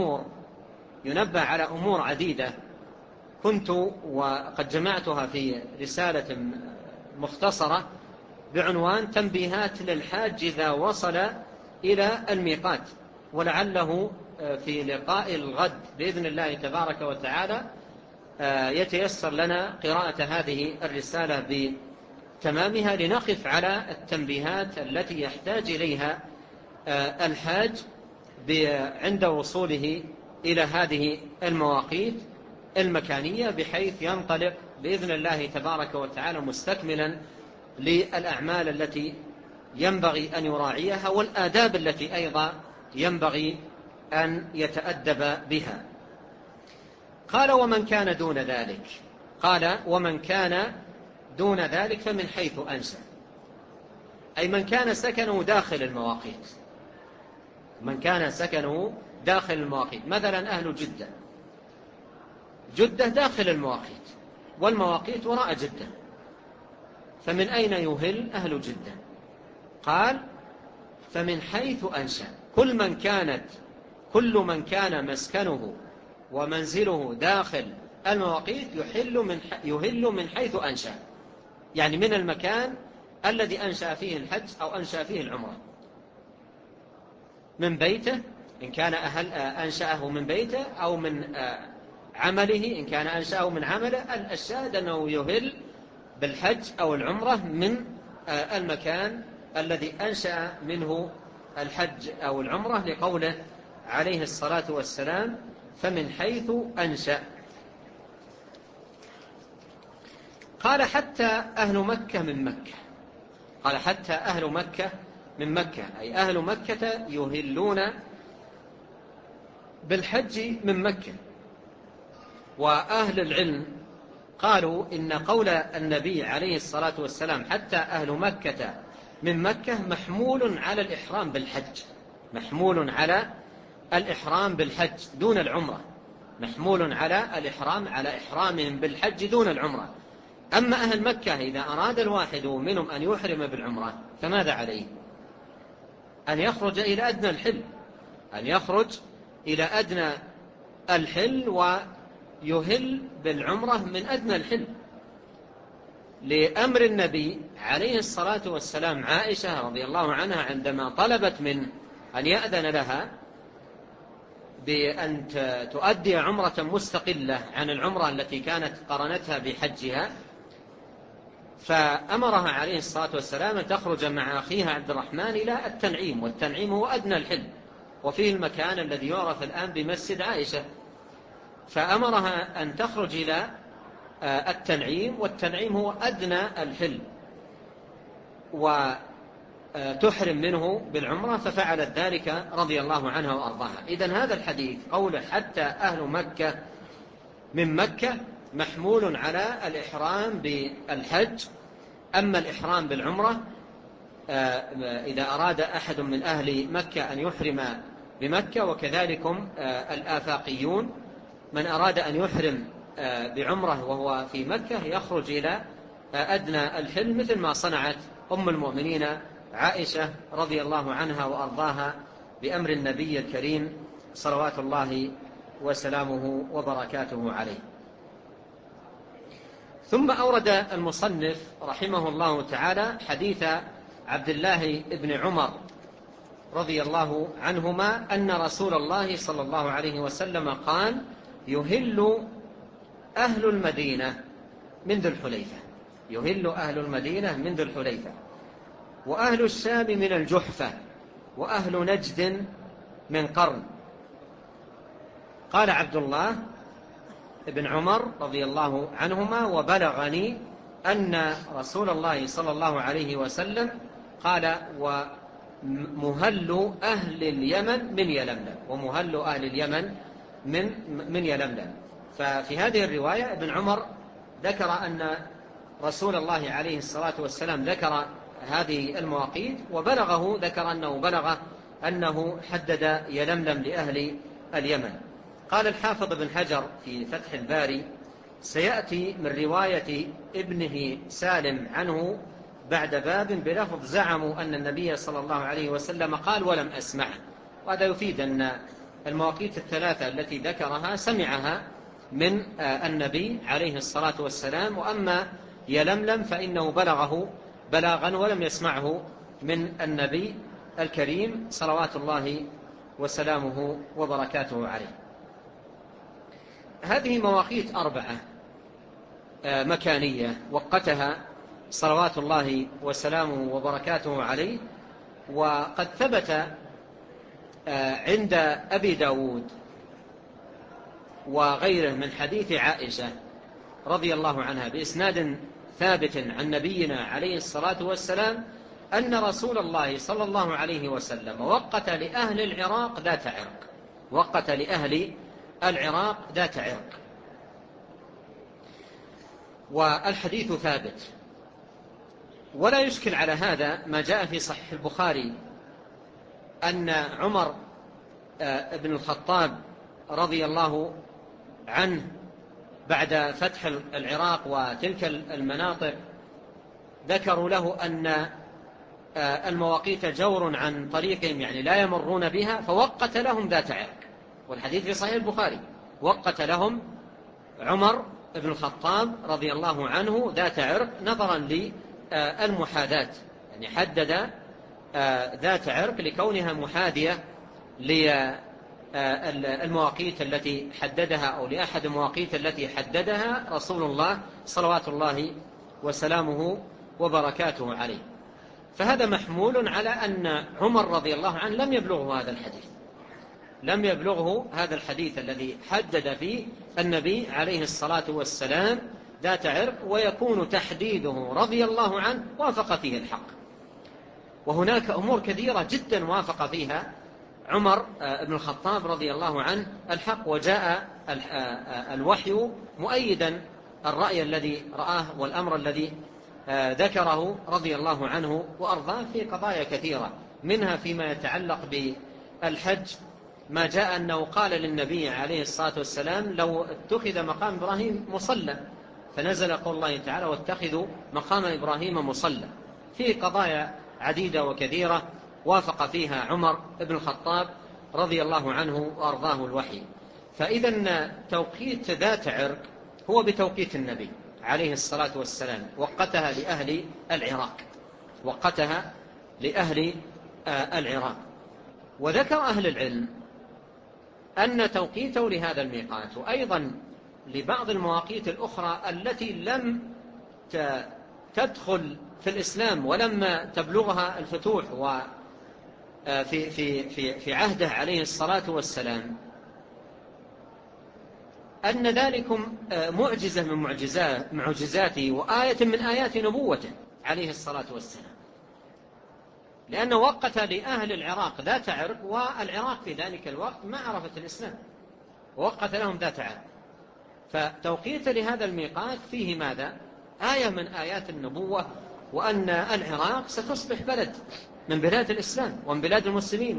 على أمور عديدة كنت وقد جمعتها في رسالة مختصرة بعنوان: تنبيهات للحاج إذا وصل إلى الميقات. ولعله في لقاء الغد بإذن الله تبارك وتعالى يتيسر لنا قراءة هذه الرسالة تمامها لنقف على التنبيهات التي يحتاج إليها الحاج عند وصوله إلى هذه المواقيت المكانية، بحيث ينطلق بإذن الله تبارك وتعالى مستكملا للأعمال التي ينبغي أن يراعيها والآداب التي أيضا ينبغي أن يتأدب بها. قال ومن كان دون ذلك، قال ومن كان دون ذلك فمن حيث أنشأ، أي من كان سكنه داخل المواقيت، من كان سكنه داخل المواقيت. مثلا أهل جدة داخل المواقيت، والمواقيت وراء جدة، فمن أين يهل أهل جدة؟ قال فمن حيث أنشأ، كل من كان مسكنه ومنزله داخل المواقيت يهل من حيث أنشأ، يعني من المكان الذي أنشأ فيه الحج أو أنشأ فيه العمرة، من بيته إن كان أنشأه من بيته، أو من عمله إن كان أنشأه من عمله. الشاهد أنه يهل بالحج أو العمرة من المكان الذي أنشأ منه الحج أو العمرة، لقوله عليه الصلاة والسلام فمن حيث أنشأ. قال حتى أهل مكة من مكة، قال حتى أهل مكة من مكة، أي أهل مكة يهلون بالحج من مكة. وأهل العلم قالوا إن قول النبي عليه الصلاة والسلام حتى أهل مكة من مكة محمول على الإحرام بالحج، محمول على الإحرام بالحج دون العمرة، محمول على الإحرام على إحرامهم بالحج دون العمرة. أما أهل مكة إذا أراد الواحد منهم أن يحرم بالعمرة فماذا عليه؟ أن يخرج إلى أدنى الحل، أن يخرج إلى أدنى الحل ويهل بالعمرة من أدنى الحل، لأمر النبي عليه الصلاة والسلام عائشة رضي الله عنها عندما طلبت منه أن يأذن لها بأن تؤدي عمرة مستقلة عن العمرة التي كانت قرنتها بحجها، فأمرها عليه الصلاة والسلام أن تخرج مع أخيها عبد الرحمن إلى التنعيم، والتنعيم هو أدنى الحل وفيه المكان الذي يعرف الآن بمسجد عائشة، فأمرها أن تخرج إلى التنعيم، والتنعيم هو أدنى الحل، وتحرم منه بالعمرة، ففعلت ذلك رضي الله عنها وأرضاها. إذن هذا الحديث قول حتى أهل مكة من مكة محمول على الإحرام بالحج. أما الإحرام بالعمرة إذا أراد أحد من أهل مكة أن يحرم بمكة، وكذلكم الآفاقيون من أراد أن يحرم بعمرة وهو في مكة يخرج إلى أدنى الحل، مثل ما صنعت أم المؤمنين عائشة رضي الله عنها وأرضاها بأمر النبي الكريم صلوات الله وسلامه وبركاته عليه. ثم أورد المصنف رحمه الله تعالى حديث عبد الله بن عمر رضي الله عنهما أن رسول الله صلى الله عليه وسلم قال يهل أهل المدينة من ذي الحليفة، يهل أهل المدينة من ذي الحليفة، وأهل الشام من الجحفة، وأهل نجد من قرن. قال عبد الله ابن عمر رضي الله عنهما وبلغني أن رسول الله صلى الله عليه وسلم قال ومهل أهل اليمن من يلملم، ومهل أهل اليمن من يلملم. ففي هذه الرواية ابن عمر ذكر أن رسول الله عليه الصلاة والسلام ذكر هذه المواقيت، وبلغه ذكر أنه بلغ أنه حدد يلملم لأهل اليمن. قال الحافظ بن حجر في فتح الباري سيأتي من رواية ابنه سالم عنه بعد باب بلفظ زعموا أن النبي صلى الله عليه وسلم قال ولم أسمعه. وهذا يفيد أن المواقيت الثلاثة التي ذكرها سمعها من النبي عليه الصلاة والسلام، وأما يلملم فإنه بلغه بلاغا ولم يسمعه من النبي الكريم صلوات الله وسلامه وبركاته عليه. هذه مواقيت 4 مكانية وقتها صلوات الله وسلامه وبركاته عليه. وقد ثبت عند أبي داود وغيره من حديث عائشة رضي الله عنها بإسناد ثابت عن نبينا عليه الصلاة والسلام أن رسول الله صلى الله عليه وسلم وقت لأهل العراق ذات عرق، وقت لأهل العراق ذات عرق. والحديث ثابت. ولا يشكل على هذا ما جاء في صحيح البخاري أن عمر بن الخطاب رضي الله عنه بعد فتح العراق وتلك المناطق ذكروا له أن المواقيت جور عن طريقهم، يعني لا يمرون بها، فوقت لهم ذات عرق. والحديث في صحيح البخاري، وقت لهم عمر بن الخطاب رضي الله عنه ذات عرق نظرا للمحاذاة، يعني حدد ذات عرق لكونها محاذية للمواقيت التي حددها أو لأحد المواقيت التي حددها رسول الله صلوات الله وسلامه وبركاته عليه. فهذا محمول على أن عمر رضي الله عنه لم يبلغه هذا الحديث، لم يبلغه هذا الحديث الذي حدد فيه النبي عليه الصلاة والسلام ذات عرق، ويكون تحديده رضي الله عنه وافق فيه الحق. وهناك أمور كثيرة جدا وافق فيها عمر بن الخطاب رضي الله عنه الحق، وجاء الوحي مؤيدا الرأي الذي رآه والأمر الذي ذكره رضي الله عنه وأرضاه في قضايا كثيرة، منها فيما يتعلق بالحج ما جاء أنه قال للنبي عليه الصلاة والسلام لو اتخذ مقام إبراهيم مصلى، فنزل قول الله تعالى واتخذوا مقام إبراهيم مصلى. في قضايا عديدة وكثيرة وافق فيها عمر بن الخطاب رضي الله عنه وأرضاه الوحي. فإذا توقيت ذات عرق هو بتوقيت النبي عليه الصلاة والسلام، وقتها لأهل العراق، وقتها لأهل العراق. وذكر أهل العلم أن توقيته لهذا الميقات وأيضا لبعض المواقيت الأخرى التي لم تدخل في الإسلام ولما تبلغها الفتوح في عهده عليه الصلاة والسلام، أن ذلكم معجزة من معجزاته وآية من آيات نبوته عليه الصلاة والسلام، لأنه وقت لأهل العراق ذات عرق، والعراق في ذلك الوقت ما عرفت الإسلام، ووقت لهم ذات عرق. فتوقيت لهذا الميقات فيه ماذا؟ آية من آيات النبوة، وأن العراق ستصبح بلد من بلاد الإسلام ومن بلاد المسلمين،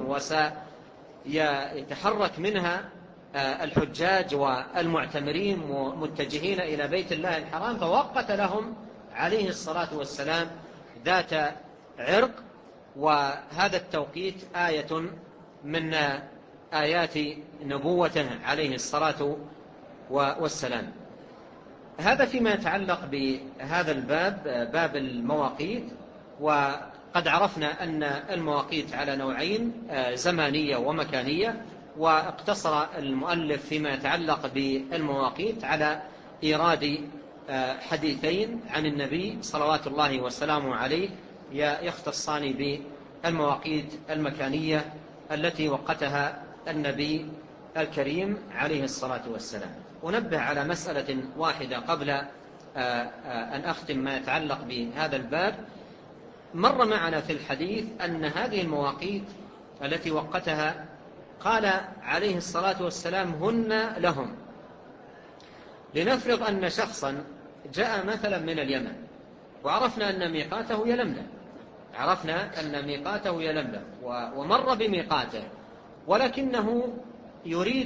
وسيتحرك منها الحجاج والمعتمرين متجهين إلى بيت الله الحرام. فوقت لهم عليه الصلاة والسلام ذات عرق، وهذا التوقيت آية من آيات نبوته عليه الصلاة والسلام. هذا فيما يتعلق بهذا الباب، باب المواقيت. وقد عرفنا أن المواقيت على نوعين، زمانية ومكانية، واقتصر المؤلف فيما يتعلق بالمواقيت على إيراد حديثين عن النبي صلوات الله وسلامه عليه يختصان بالمواقيت المكانية التي وقتها النبي الكريم عليه الصلاة والسلام. ونبه على مسألة واحدة قبل أن أختم ما يتعلق بهذا الباب. مر معنا في الحديث أن هذه المواقيت التي وقتها قال عليه الصلاة والسلام هن لهم. لنفرض أن شخصا جاء مثلا من اليمن، وعرفنا أن ميقاته يلملم، عرفنا أن ميقاته يلملم ومر بميقاته، ولكنه يريد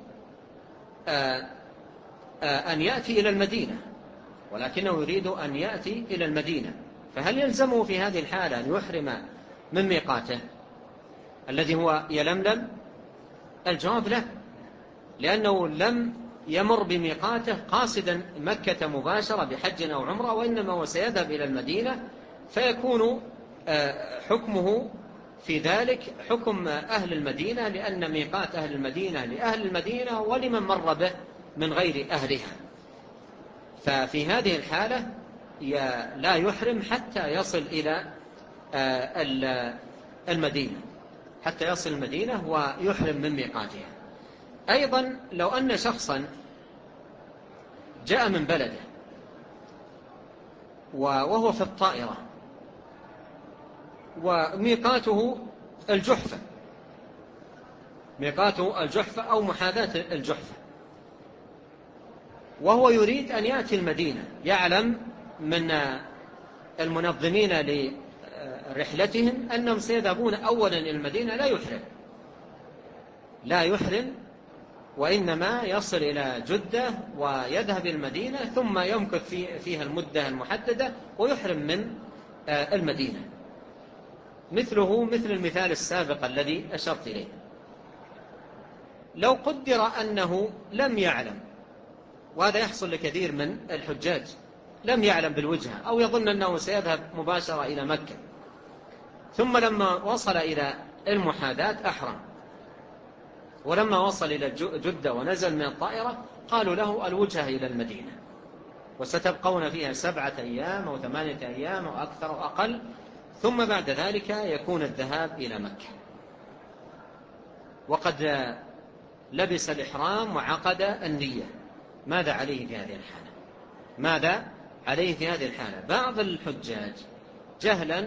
أن يأتي إلى المدينة، ولكنه يريد أن يأتي إلى المدينة، فهل يلزمه في هذه الحالة أن يحرم من ميقاته الذي هو يلملم؟ الجواب لا، لأنه لم يمر بميقاته قاصدا مكة مباشرة بحج أو عمرة، وإنما هو سيذهب إلى المدينة، فيكون حكمه في ذلك حكم أهل المدينة، لأن ميقات أهل المدينة لأهل المدينة ولمن مر به من غير أهلها. ففي هذه الحالة لا يحرم حتى يصل إلى المدينة، حتى يصل المدينة ويحرم من ميقاتها. أيضا لو أن شخصا جاء من بلده وهو في الطائرة وميقاته الجحفة، ميقاته الجحفة أو محاذاة الجحفة، وهو يريد أن يأتي المدينة، يعلم من المنظمين لرحلتهم أنهم سيذهبون أولا إلى المدينة، لا يحرم وإنما يصل إلى جدة ويذهب المدينة ثم يمكث فيها المدة المحددة ويحرم من المدينة، مثل المثال السابق الذي أشرت إليه. لو قدر أنه لم يعلم، وهذا يحصل لكثير من الحجاج، لم يعلم بالوجهة أو يظن أنه سيذهب مباشرة إلى مكة، ثم لما وصل إلى المحاذاة أحرم، ولما وصل إلى جدة ونزل من الطائرة قالوا له الوجهة إلى المدينة، وستبقون فيها 7 أيام أو 8 أيام أو أكثر أو أقل، ثم بعد ذلك يكون الذهاب إلى مكة. وقد لبس الإحرام وعقد النية، ماذا عليه في هذه الحالة؟ ماذا عليه في هذه الحالة؟ بعض الحجاج جهلا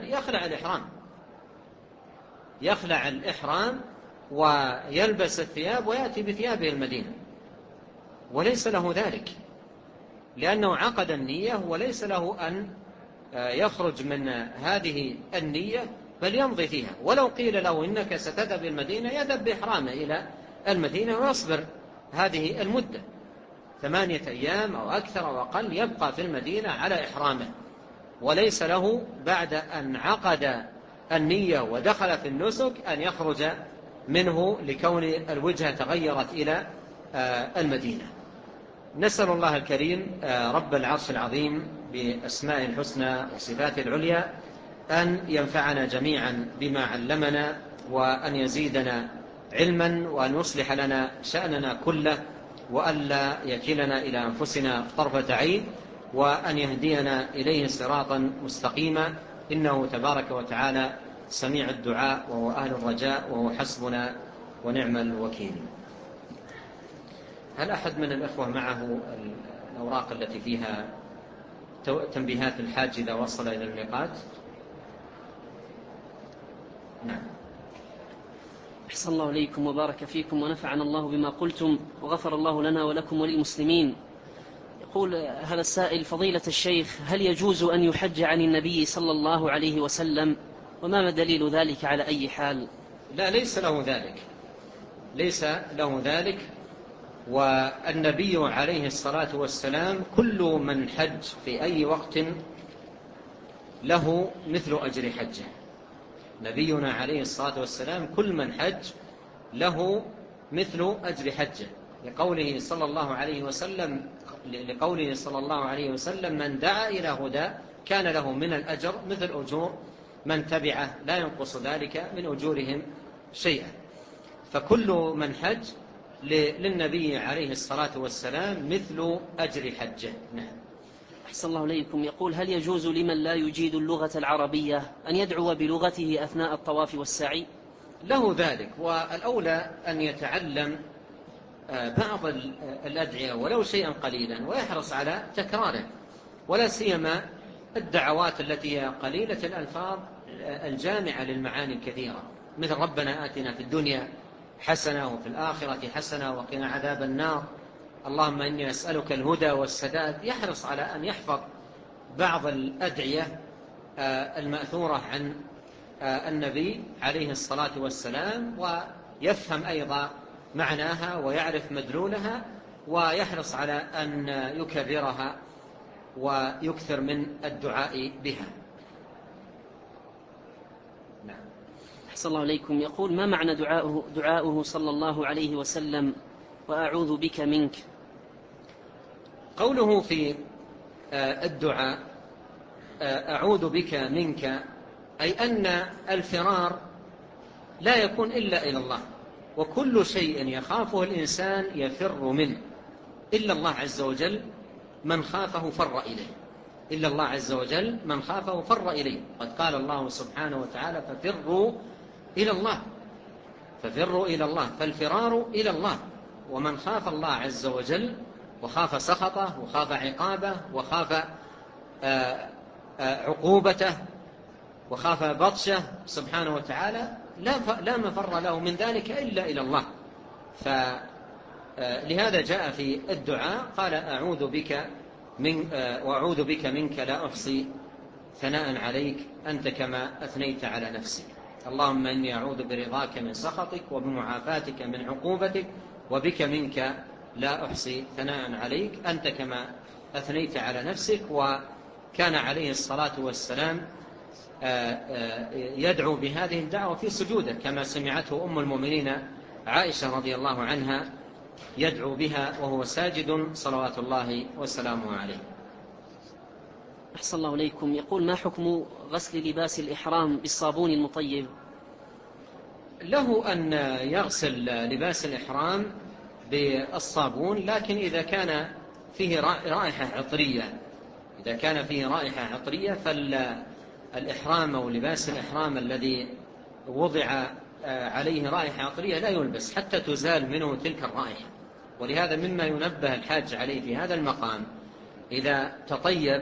يخلع الإحرام ويلبس الثياب ويأتي بثيابه المدينة، وليس له ذلك، لأنه عقد النية وليس له أن يخرج من هذه النية، بل يمضي فيها. ولو قيل له إنك ستذهب المدينة يذهب بإحرامه إلى المدينة ويصبر هذه المدة 8 أيام أو أكثر أو أقل، يبقى في المدينة على إحرامه، وليس له بعد أن عقد النية ودخل في النسك أن يخرج منه لكون الوجهة تغيرت إلى المدينة. نسأل الله الكريم رب العرش العظيم بأسماء الحسنى وصفاته العليا أن ينفعنا جميعا بما علمنا، وأن يزيدنا علما، وأن يصلح لنا شأننا كله، وألا يكلنا إلى أنفسنا طرفة عين، وأن يهدينا إليه صراطا مستقيما، إنه تبارك وتعالى سميع الدعاء وهو أهل الرجاء وهو حسبنا ونعم الوكيل. هل أحد من الأخوة معه الأوراق التي فيها تنبيهات الحاج إذا وصل إلى الميقات؟ نعم. أحسن الله إليكم وبارك فيكم ونفعنا الله بما قلتم وغفر الله لنا ولكم وللمسلمين. يقول هذا السائل: فضيلة الشيخ، هل يجوز أن يحج عن النبي صلى الله عليه وسلم؟ وما دليل ذلك على أي حال؟ لا، ليس له ذلك. والنبي عليه الصلاة والسلام كل من حج في أي وقت له مثل أجر حجه. نبينا عليه الصلاة والسلام كل من حج له مثل أجر حجه، لقوله صلى الله عليه وسلم: من دعا إلى هدى كان له من الأجر مثل أجور من تبعه لا ينقص ذلك من أجورهم شيئا. فكل من حج للنبي عليه الصلاة والسلام مثل أجر حجه. نعم. أحسن الله إليكم. يقول: هل يجوز لمن لا يجيد اللغة العربية أن يدعو بلغته أثناء الطواف والسعي؟ له ذلك، والأولى أن يتعلم بعض الأدعية ولو شيئا قليلا ويحرص على تكراره، ولا سيما الدعوات التي هي قليلة الألفاظ الجامعة للمعاني الكثيرة، مثل ربنا آتنا في الدنيا حسنة وفي الآخرة حسنة وقنا عذاب النار، اللهم إني أسألك الهدى والسداد. يحرص على أن يحفظ بعض الأدعية المأثورة عن النبي عليه الصلاة والسلام، ويفهم أيضا معناها ويعرف مدلولها، ويحرص على أن يكررها ويكثر من الدعاء بها. نعم. أحسن الله إليكم. يقول: ما معنى دعاؤه صلى الله عليه وسلم: وأعوذ بك منك؟ قوله في الدعاء أعوذ بك منك، أي أن الفرار لا يكون إلا إلى الله، وكل شيء يخافه الإنسان يفر منه إلا الله عز وجل، من خافه فر إليه. إلا الله عز وجل من خافه فر إليه. قد قال الله سبحانه وتعالى ففروا إلى الله، ففروا إلى الله، فالفرار إلى الله. ومن خاف الله عز وجل وخاف سخطه وخاف عقابه وخاف عقوبته وخاف بطشه سبحانه وتعالى لا مفر له من ذلك إلا إلى الله. فلهذا جاء في الدعاء قال وأعوذ بك منك لا أحصي ثناء عليك أنت كما أثنيت على نفسك. اللهم إني أعوذ برضاك من سخطك وبمعافاتك من عقوبتك وبك منك لا أحصي ثناء عليك أنت كما أثنيت على نفسك. وكان عليه الصلاة والسلام يدعو بهذه الدعوة في سجوده كما سمعته أم المؤمنين عائشة رضي الله عنها يدعو بها وهو ساجد صلوات الله وسلامه عليه. أحسن الله إليكم. يقول ما حكم غسل لباس الإحرام بالصابون المطيب؟ له أن يغسل لباس الإحرام بالصابون، لكن إذا كان فيه رائحة عطرية، إذا كان فيه رائحة عطرية فالإحرام أو لباس الإحرام الذي وضع عليه رائحة عطرية لا يلبس حتى تزال منه تلك الرائحة. ولهذا مما ينبه الحاج عليه في هذا المقام إذا تطيب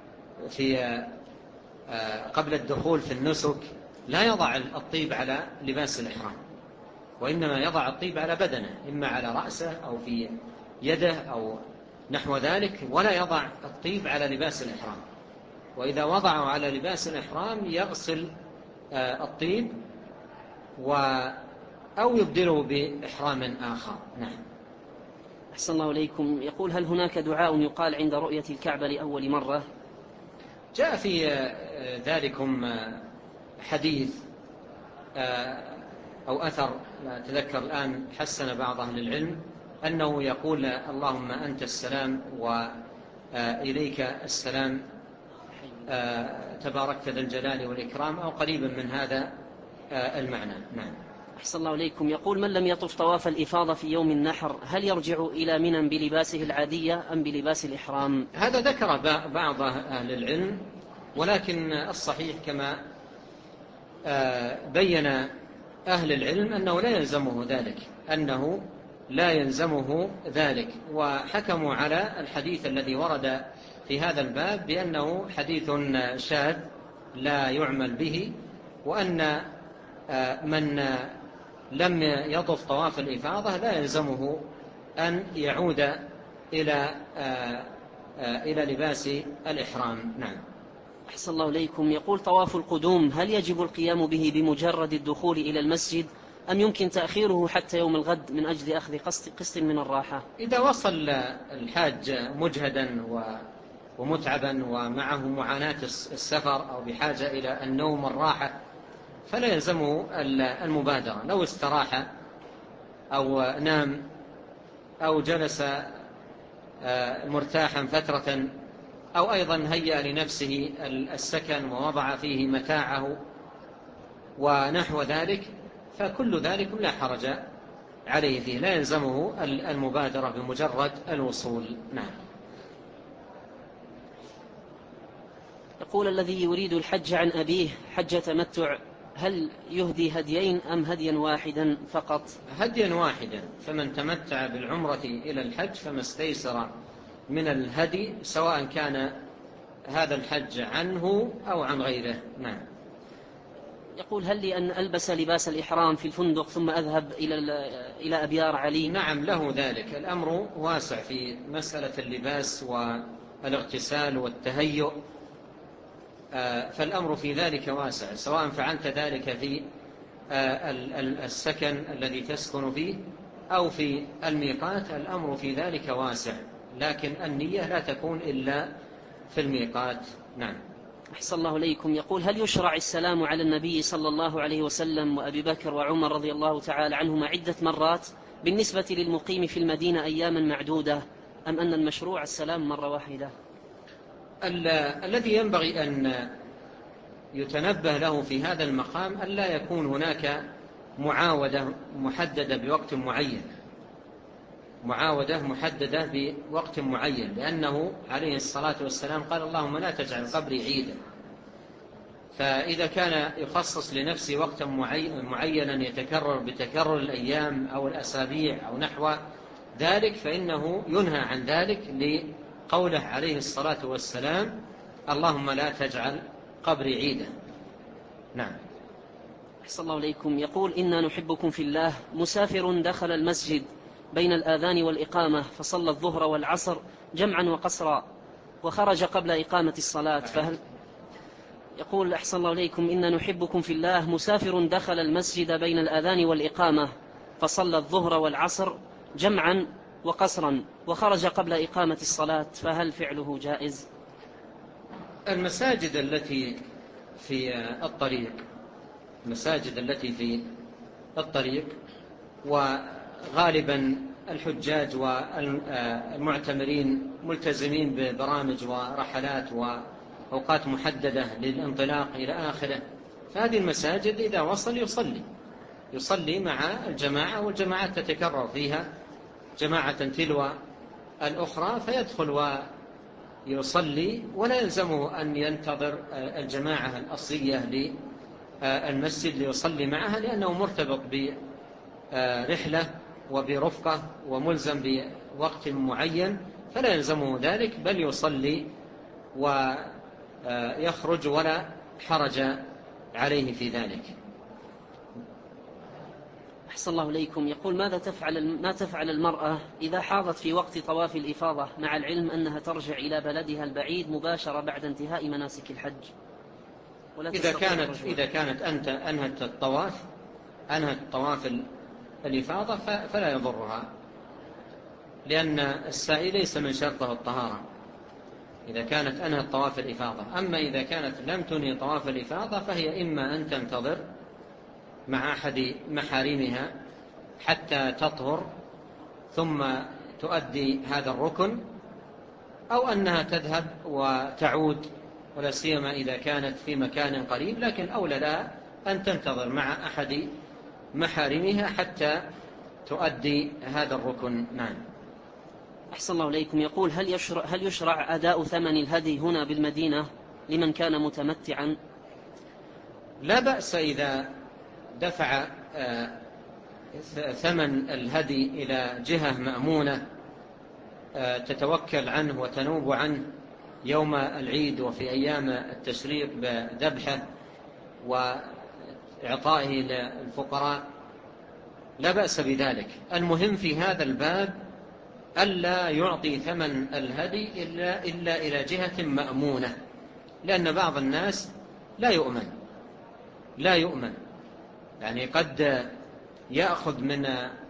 قبل الدخول في النسك لا يضع الطيب على لباس الإحرام، وإنما يضع الطيب على بدنه، إما على رأسه أو في يده أو نحو ذلك، ولا يضع الطيب على لباس الإحرام. وإذا وضعه على لباس الإحرام يغسل الطيب أو يبدله بإحرام آخر. نعم. أحسن الله إليكم. يقول هل هناك دعاء يقال عند رؤية الكعبة لأول مرة؟ جاء في ذلكم حديث أو أثر لا أتذكر الآن حسن بعض أهل العلم أنه يقول اللهم أنت السلام وإليك السلام تباركت ذا الجلال والإكرام أو قريبا من هذا المعنى. نعم. أحسن الله إليكم. يقول من لم يطف طواف الإفاضة في يوم النحر هل يرجع إلى منى بلباسه العادية أم بلباس الإحرام؟ هذا ذكر بعض أهل العلم، ولكن الصحيح كما بين أهل العلم أنه لا يلزمه ذلك، وحكموا على الحديث الذي ورد في هذا الباب بأنه حديث شاذ لا يعمل به، وأن من لم يطف طواف الإفاضة لا يلزمه أن يعود إلى لباس الإحرام. نعم. أحسن الله إليكم. يقول طواف القدوم هل يجب القيام به بمجرد الدخول إلى المسجد أم يمكن تأخيره حتى يوم الغد من أجل أخذ قسط من الراحة؟ إذا وصل الحاج مجهدا ومتعبا ومعه معاناة السفر أو بحاجة إلى النوم والراحة فلا يلزمه المبادرة. لو استراح أو نام أو جلس مرتاحا فترة أو أيضا هيأ لنفسه السكن ووضع فيه متاعه ونحو ذلك فكل ذلك لا حرج عليه فيه، لا يلزمه المبادرة بمجرد الوصول. نعم. يقول الذي يريد الحج عن أبيه حج تمتع هل يهدي هديين أم هديا واحدا فقط؟ هديا واحدا، فمن تمتع بالعمرة إلى الحج فما استيسر من الهدي سواء كان هذا الحج عنه أو عن غيره. نعم. يقول هل لي أن ألبس لباس الإحرام في الفندق ثم أذهب إلى أبيار علي؟ نعم له ذلك. الأمر واسع في مسألة اللباس والاغتسال والتهيؤ، فالأمر في ذلك واسع، سواء فعلت ذلك في السكن الذي تسكن فيه أو في الميقات، الأمر في ذلك واسع، لكن النية لا تكون إلا في الميقات. نعم. أحسن الله إليكم. يقول هل يشرع السلام على النبي صلى الله عليه وسلم وأبي بكر وعمر رضي الله تعالى عنهما عدة مرات بالنسبة للمقيم في المدينة أياما معدودة أم أن المشروع السلام مرة واحدة؟ الذي ينبغي أن يتنبه له في هذا المقام أن لا يكون هناك معاودة محددة بوقت معين، معاودة محددة بوقت معين، لأنه عليه الصلاة والسلام قال اللهم لا تجعل قبري عيدا. فإذا كان يخصص لنفسه وقتا معينا يتكرر بتكرر الأيام أو الأسابيع أو نحو ذلك فإنه ينهى عن ذلك لقوله عليه الصلاة والسلام اللهم لا تجعل قبري عيدا. نعم. أحسن الله إليكم. يقول إنا نحبكم في الله، مسافر دخل المسجد بين الآذان والإقامة فصلى الظهر والعصر جمعا وقصرا وخرج قبل إقامة الصلاة، فهل يقول أحسن الله إليكم إنا نحبكم في الله، مسافر دخل المسجد بين الآذان والإقامة فصلى الظهر والعصر جمعا وقصرا وخرج قبل إقامة الصلاة، فهل فعله جائز؟ المساجد التي في الطريق وغالبا الحجاج والمعتمرين ملتزمين ببرامج ورحلات وأوقات محددة للانطلاق إلى آخره، فهذه المساجد إذا وصل يصلي مع الجماعة، والجماعات تتكرر فيها جماعة تلو الأخرى، فيدخل ويصلي ولا يلزمه أن ينتظر الجماعة الأصلية للمسجد ليصلي معها، لأنه مرتبط برحلة وبرفقة وملزم بوقت معين، فلا يلزمه ذلك بل يصلي ويخرج ولا حرج عليه في ذلك. أحسن الله إليكم. يقول ما تفعل المرأة إذا حاضت في وقت طواف الإفاضة مع العلم أنها ترجع إلى بلدها البعيد مباشرة بعد انتهاء مناسك الحج؟ إذا كانت أنت أنهت الطواف الإفاضة فلا يضرها، لأن السعي ليس من شرطه الطهارة إذا كانت أنهت طواف الإفاضة. أما إذا كانت لم تنهي طواف الإفاضة فهي إما أن تنتظر مع أحد محارمها حتى تطهر ثم تؤدي هذا الركن، أو أنها تذهب وتعود، ولا سيما إذا كانت في مكان قريب، لكن أولى لها أن تنتظر مع أحد محارمها حتى تؤدي هذا الركن. نعم. أحسن الله إليكم. يقول هل يشرع أداء ثمن الهدي هنا بالمدينة لمن كان متمتعا؟ لا بأس إذا دفع ثمن الهدي إلى جهة مأمونة تتوكل عنه وتنوب عنه يوم العيد وفي أيام التشريق بذبحه وإعطائه للفقراء، لا بأس بذلك. المهم في هذا الباب ألا يعطي ثمن الهدي إلا إلى جهة مأمونة، لأن بعض الناس لا يؤمن، يعني قد يأخذ من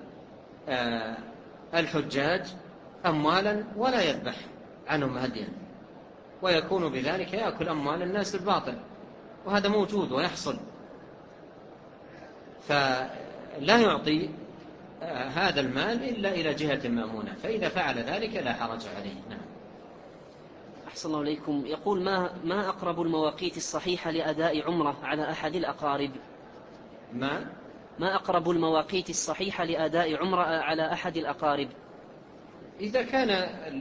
الحجاج أموالا ولا يذبح عنهم هديا، ويكون بذلك يأكل أموال الناس بالباطل، وهذا موجود ويحصل. فلا يعطي هذا المال إلا إلى جهة مأمونة، فإذا فعل ذلك لا حرج عليه. نعم. أحسن الله إليكم. يقول ما أقرب المواقيت الصحيحة لأداء عمرة على أحد الأقارب؟ ما أقرب المواقيت الصحيحة لأداء عمرة على أحد الأقارب؟ إذا كان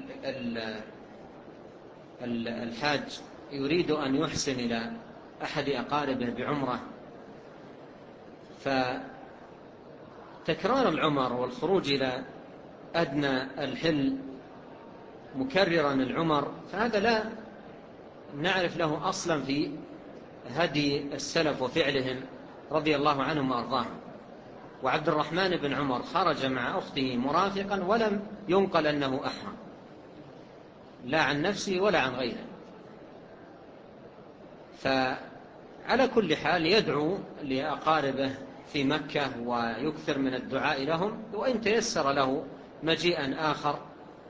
الحاج يريد أن يحسن إلى أحد أقاربه بعمرة، فتكرار العمر والخروج إلى أدنى الحل مكررا العمر، فهذا لا نعرف له أصلا في هدي السلف وفعلهم رضي الله عنهم وأرضاهم. وعبد الرحمن بن عمر خرج مع أخته مرافقا ولم ينقل أنه أحرم، لا عن نفسه ولا عن غيره. فعلى كل حال يدعو لأقاربه في مكة ويكثر من الدعاء لهم، وإن تيسر له مجيئا آخر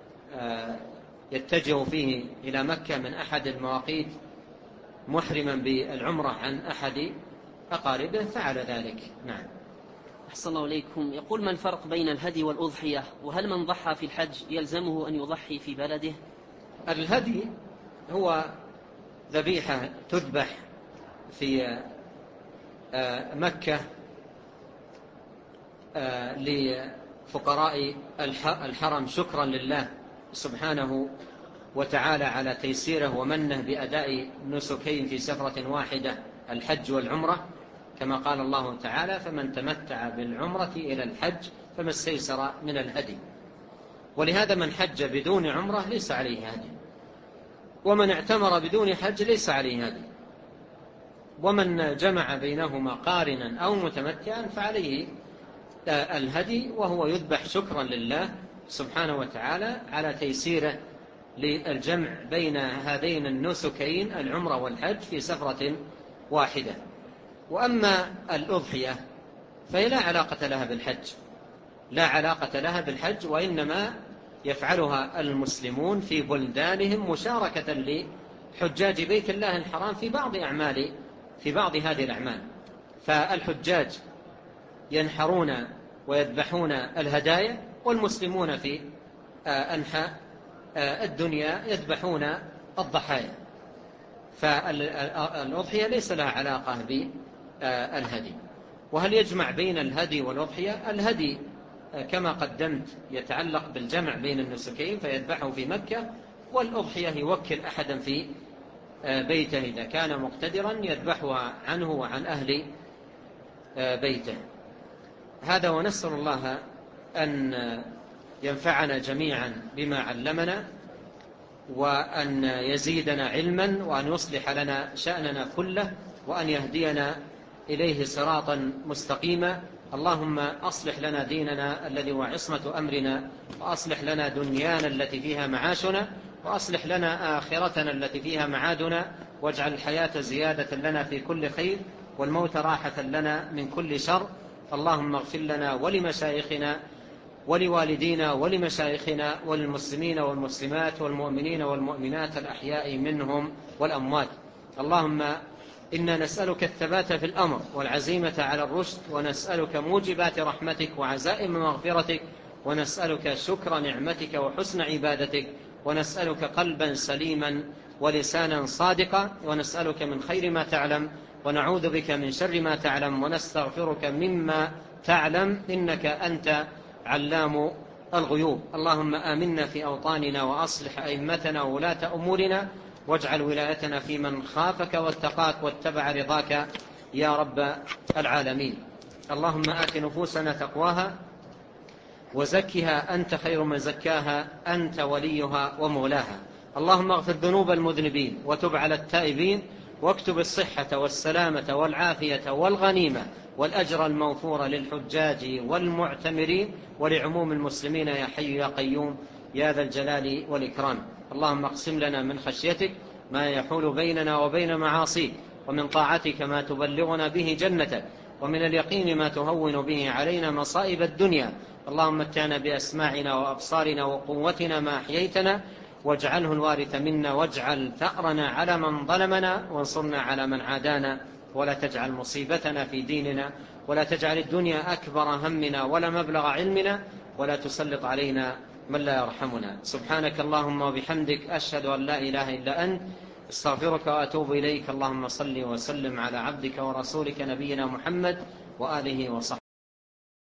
يتجه فيه إلى مكة من أحد المواقيت محرما بالعمرة عن أحد أقاربه فعل ذلك. نعم. أحسن الله إليكم. يقول ما الفرق بين الهدي والأضحية؟ وهل من ضحى في الحج يلزمه أن يضحي في بلده؟ الهدي هو ذبيحة تذبح في مكة فقراء الحرم شكرا لله سبحانه وتعالى على تيسيره ومنه بأداء نسكين في سفرة واحدة، الحج والعمرة، كما قال الله تعالى: فمن تمتع بالعمرة إلى الحج فما استيسر من الهدي. ولهذا من حج بدون عمرة ليس عليه هدي، ومن اعتمر بدون حج ليس عليه هدي، ومن جمع بينهما قارنا أو متمتعا فعليه الهدي، وهو يذبح شكرا لله سبحانه وتعالى على تيسيره للجمع بين هذين النسكين العمرة والحج في سفرة واحدة. وأما الأضحية فهي لا علاقة لها بالحج، لا علاقة لها بالحج، وإنما يفعلها المسلمون في بلدانهم مشاركة لحجاج بيت الله الحرام في بعض هذه الأعمال. فالحجاج ينحرون ويذبحون الهدايا، والمسلمون في أنحاء الدنيا يذبحون الضحايا. فالأضحية ليس لها علاقة بالهدي. وهل يجمع بين الهدي والأضحية؟ الهدي كما قدمت يتعلق بالجمع بين النسكين فيذبحه في مكة، والأضحية يوكل أحدا في بيته إذا كان مقتدرا يذبحها عنه وعن أهل بيته. هذا، ونسأل الله أن ينفعنا جميعا بما علمنا، وأن يزيدنا علما، وأن يصلح لنا شأننا كله، وأن يهدينا إليه صراطا مستقيما. اللهم أصلح لنا ديننا الذي هو عصمة أمرنا، وأصلح لنا دنيانا التي فيها معاشنا، وأصلح لنا آخرتنا التي فيها معادنا، واجعل الحياة زيادة لنا في كل خير، والموت راحة لنا من كل شر. اللهم اغفر لنا ولمشايخنا ولوالدينا ولمشايخنا وللمسلمين والمسلمات والمؤمنين والمؤمنات الأحياء منهم والأموات. اللهم إنا نسألك الثبات في الأمر والعزيمة على الرشد، ونسألك موجبات رحمتك وعزائم مغفرتك، ونسألك شكر نعمتك وحسن عبادتك، ونسألك قلبا سليما ولسانا صادقا، ونسألك من خير ما تعلم، ونعوذ بك من شر ما تعلم، ونستغفرك مما تعلم، إنك أنت علام الغيوب. اللهم آمنا في أوطاننا، وأصلح أئمتنا وولاة أمورنا، واجعل ولايتنا في من خافك واتقاك واتبع رضاك يا رب العالمين. اللهم آت نفوسنا تقواها وزكها أنت خير من زكاها، أنت وليها ومولاها. اللهم اغفر ذنوب المذنبين، وتب على التائبين، واكتب الصحة والسلامة والعافية والغنيمة والأجر الموفور للحجاج والمعتمرين ولعموم المسلمين يا حي يا قيوم يا ذا الجلال والإكرام. اللهم اقسم لنا من خشيتك ما يحول بيننا وبين معاصيك، ومن طاعتك ما تبلغنا به جنتك، ومن اليقين ما تهون به علينا مصائب الدنيا. اللهم متعنا بأسماعنا وأبصارنا وقوتنا ما أحييتنا، واجعله الوارث منا، واجعل ثأرنا على من ظلمنا، وانصرنا على من عادانا، ولا تجعل مصيبتنا في ديننا، ولا تجعل الدنيا أكبر همنا ولا مبلغ علمنا، ولا تسلط علينا من لا يرحمنا. سبحانك اللهم وبحمدك، أشهد أن لا إله إلا أنت، استغفرك وأتوب إليك. اللهم صل وسلم على عبدك ورسولك نبينا محمد وآله وصحبه.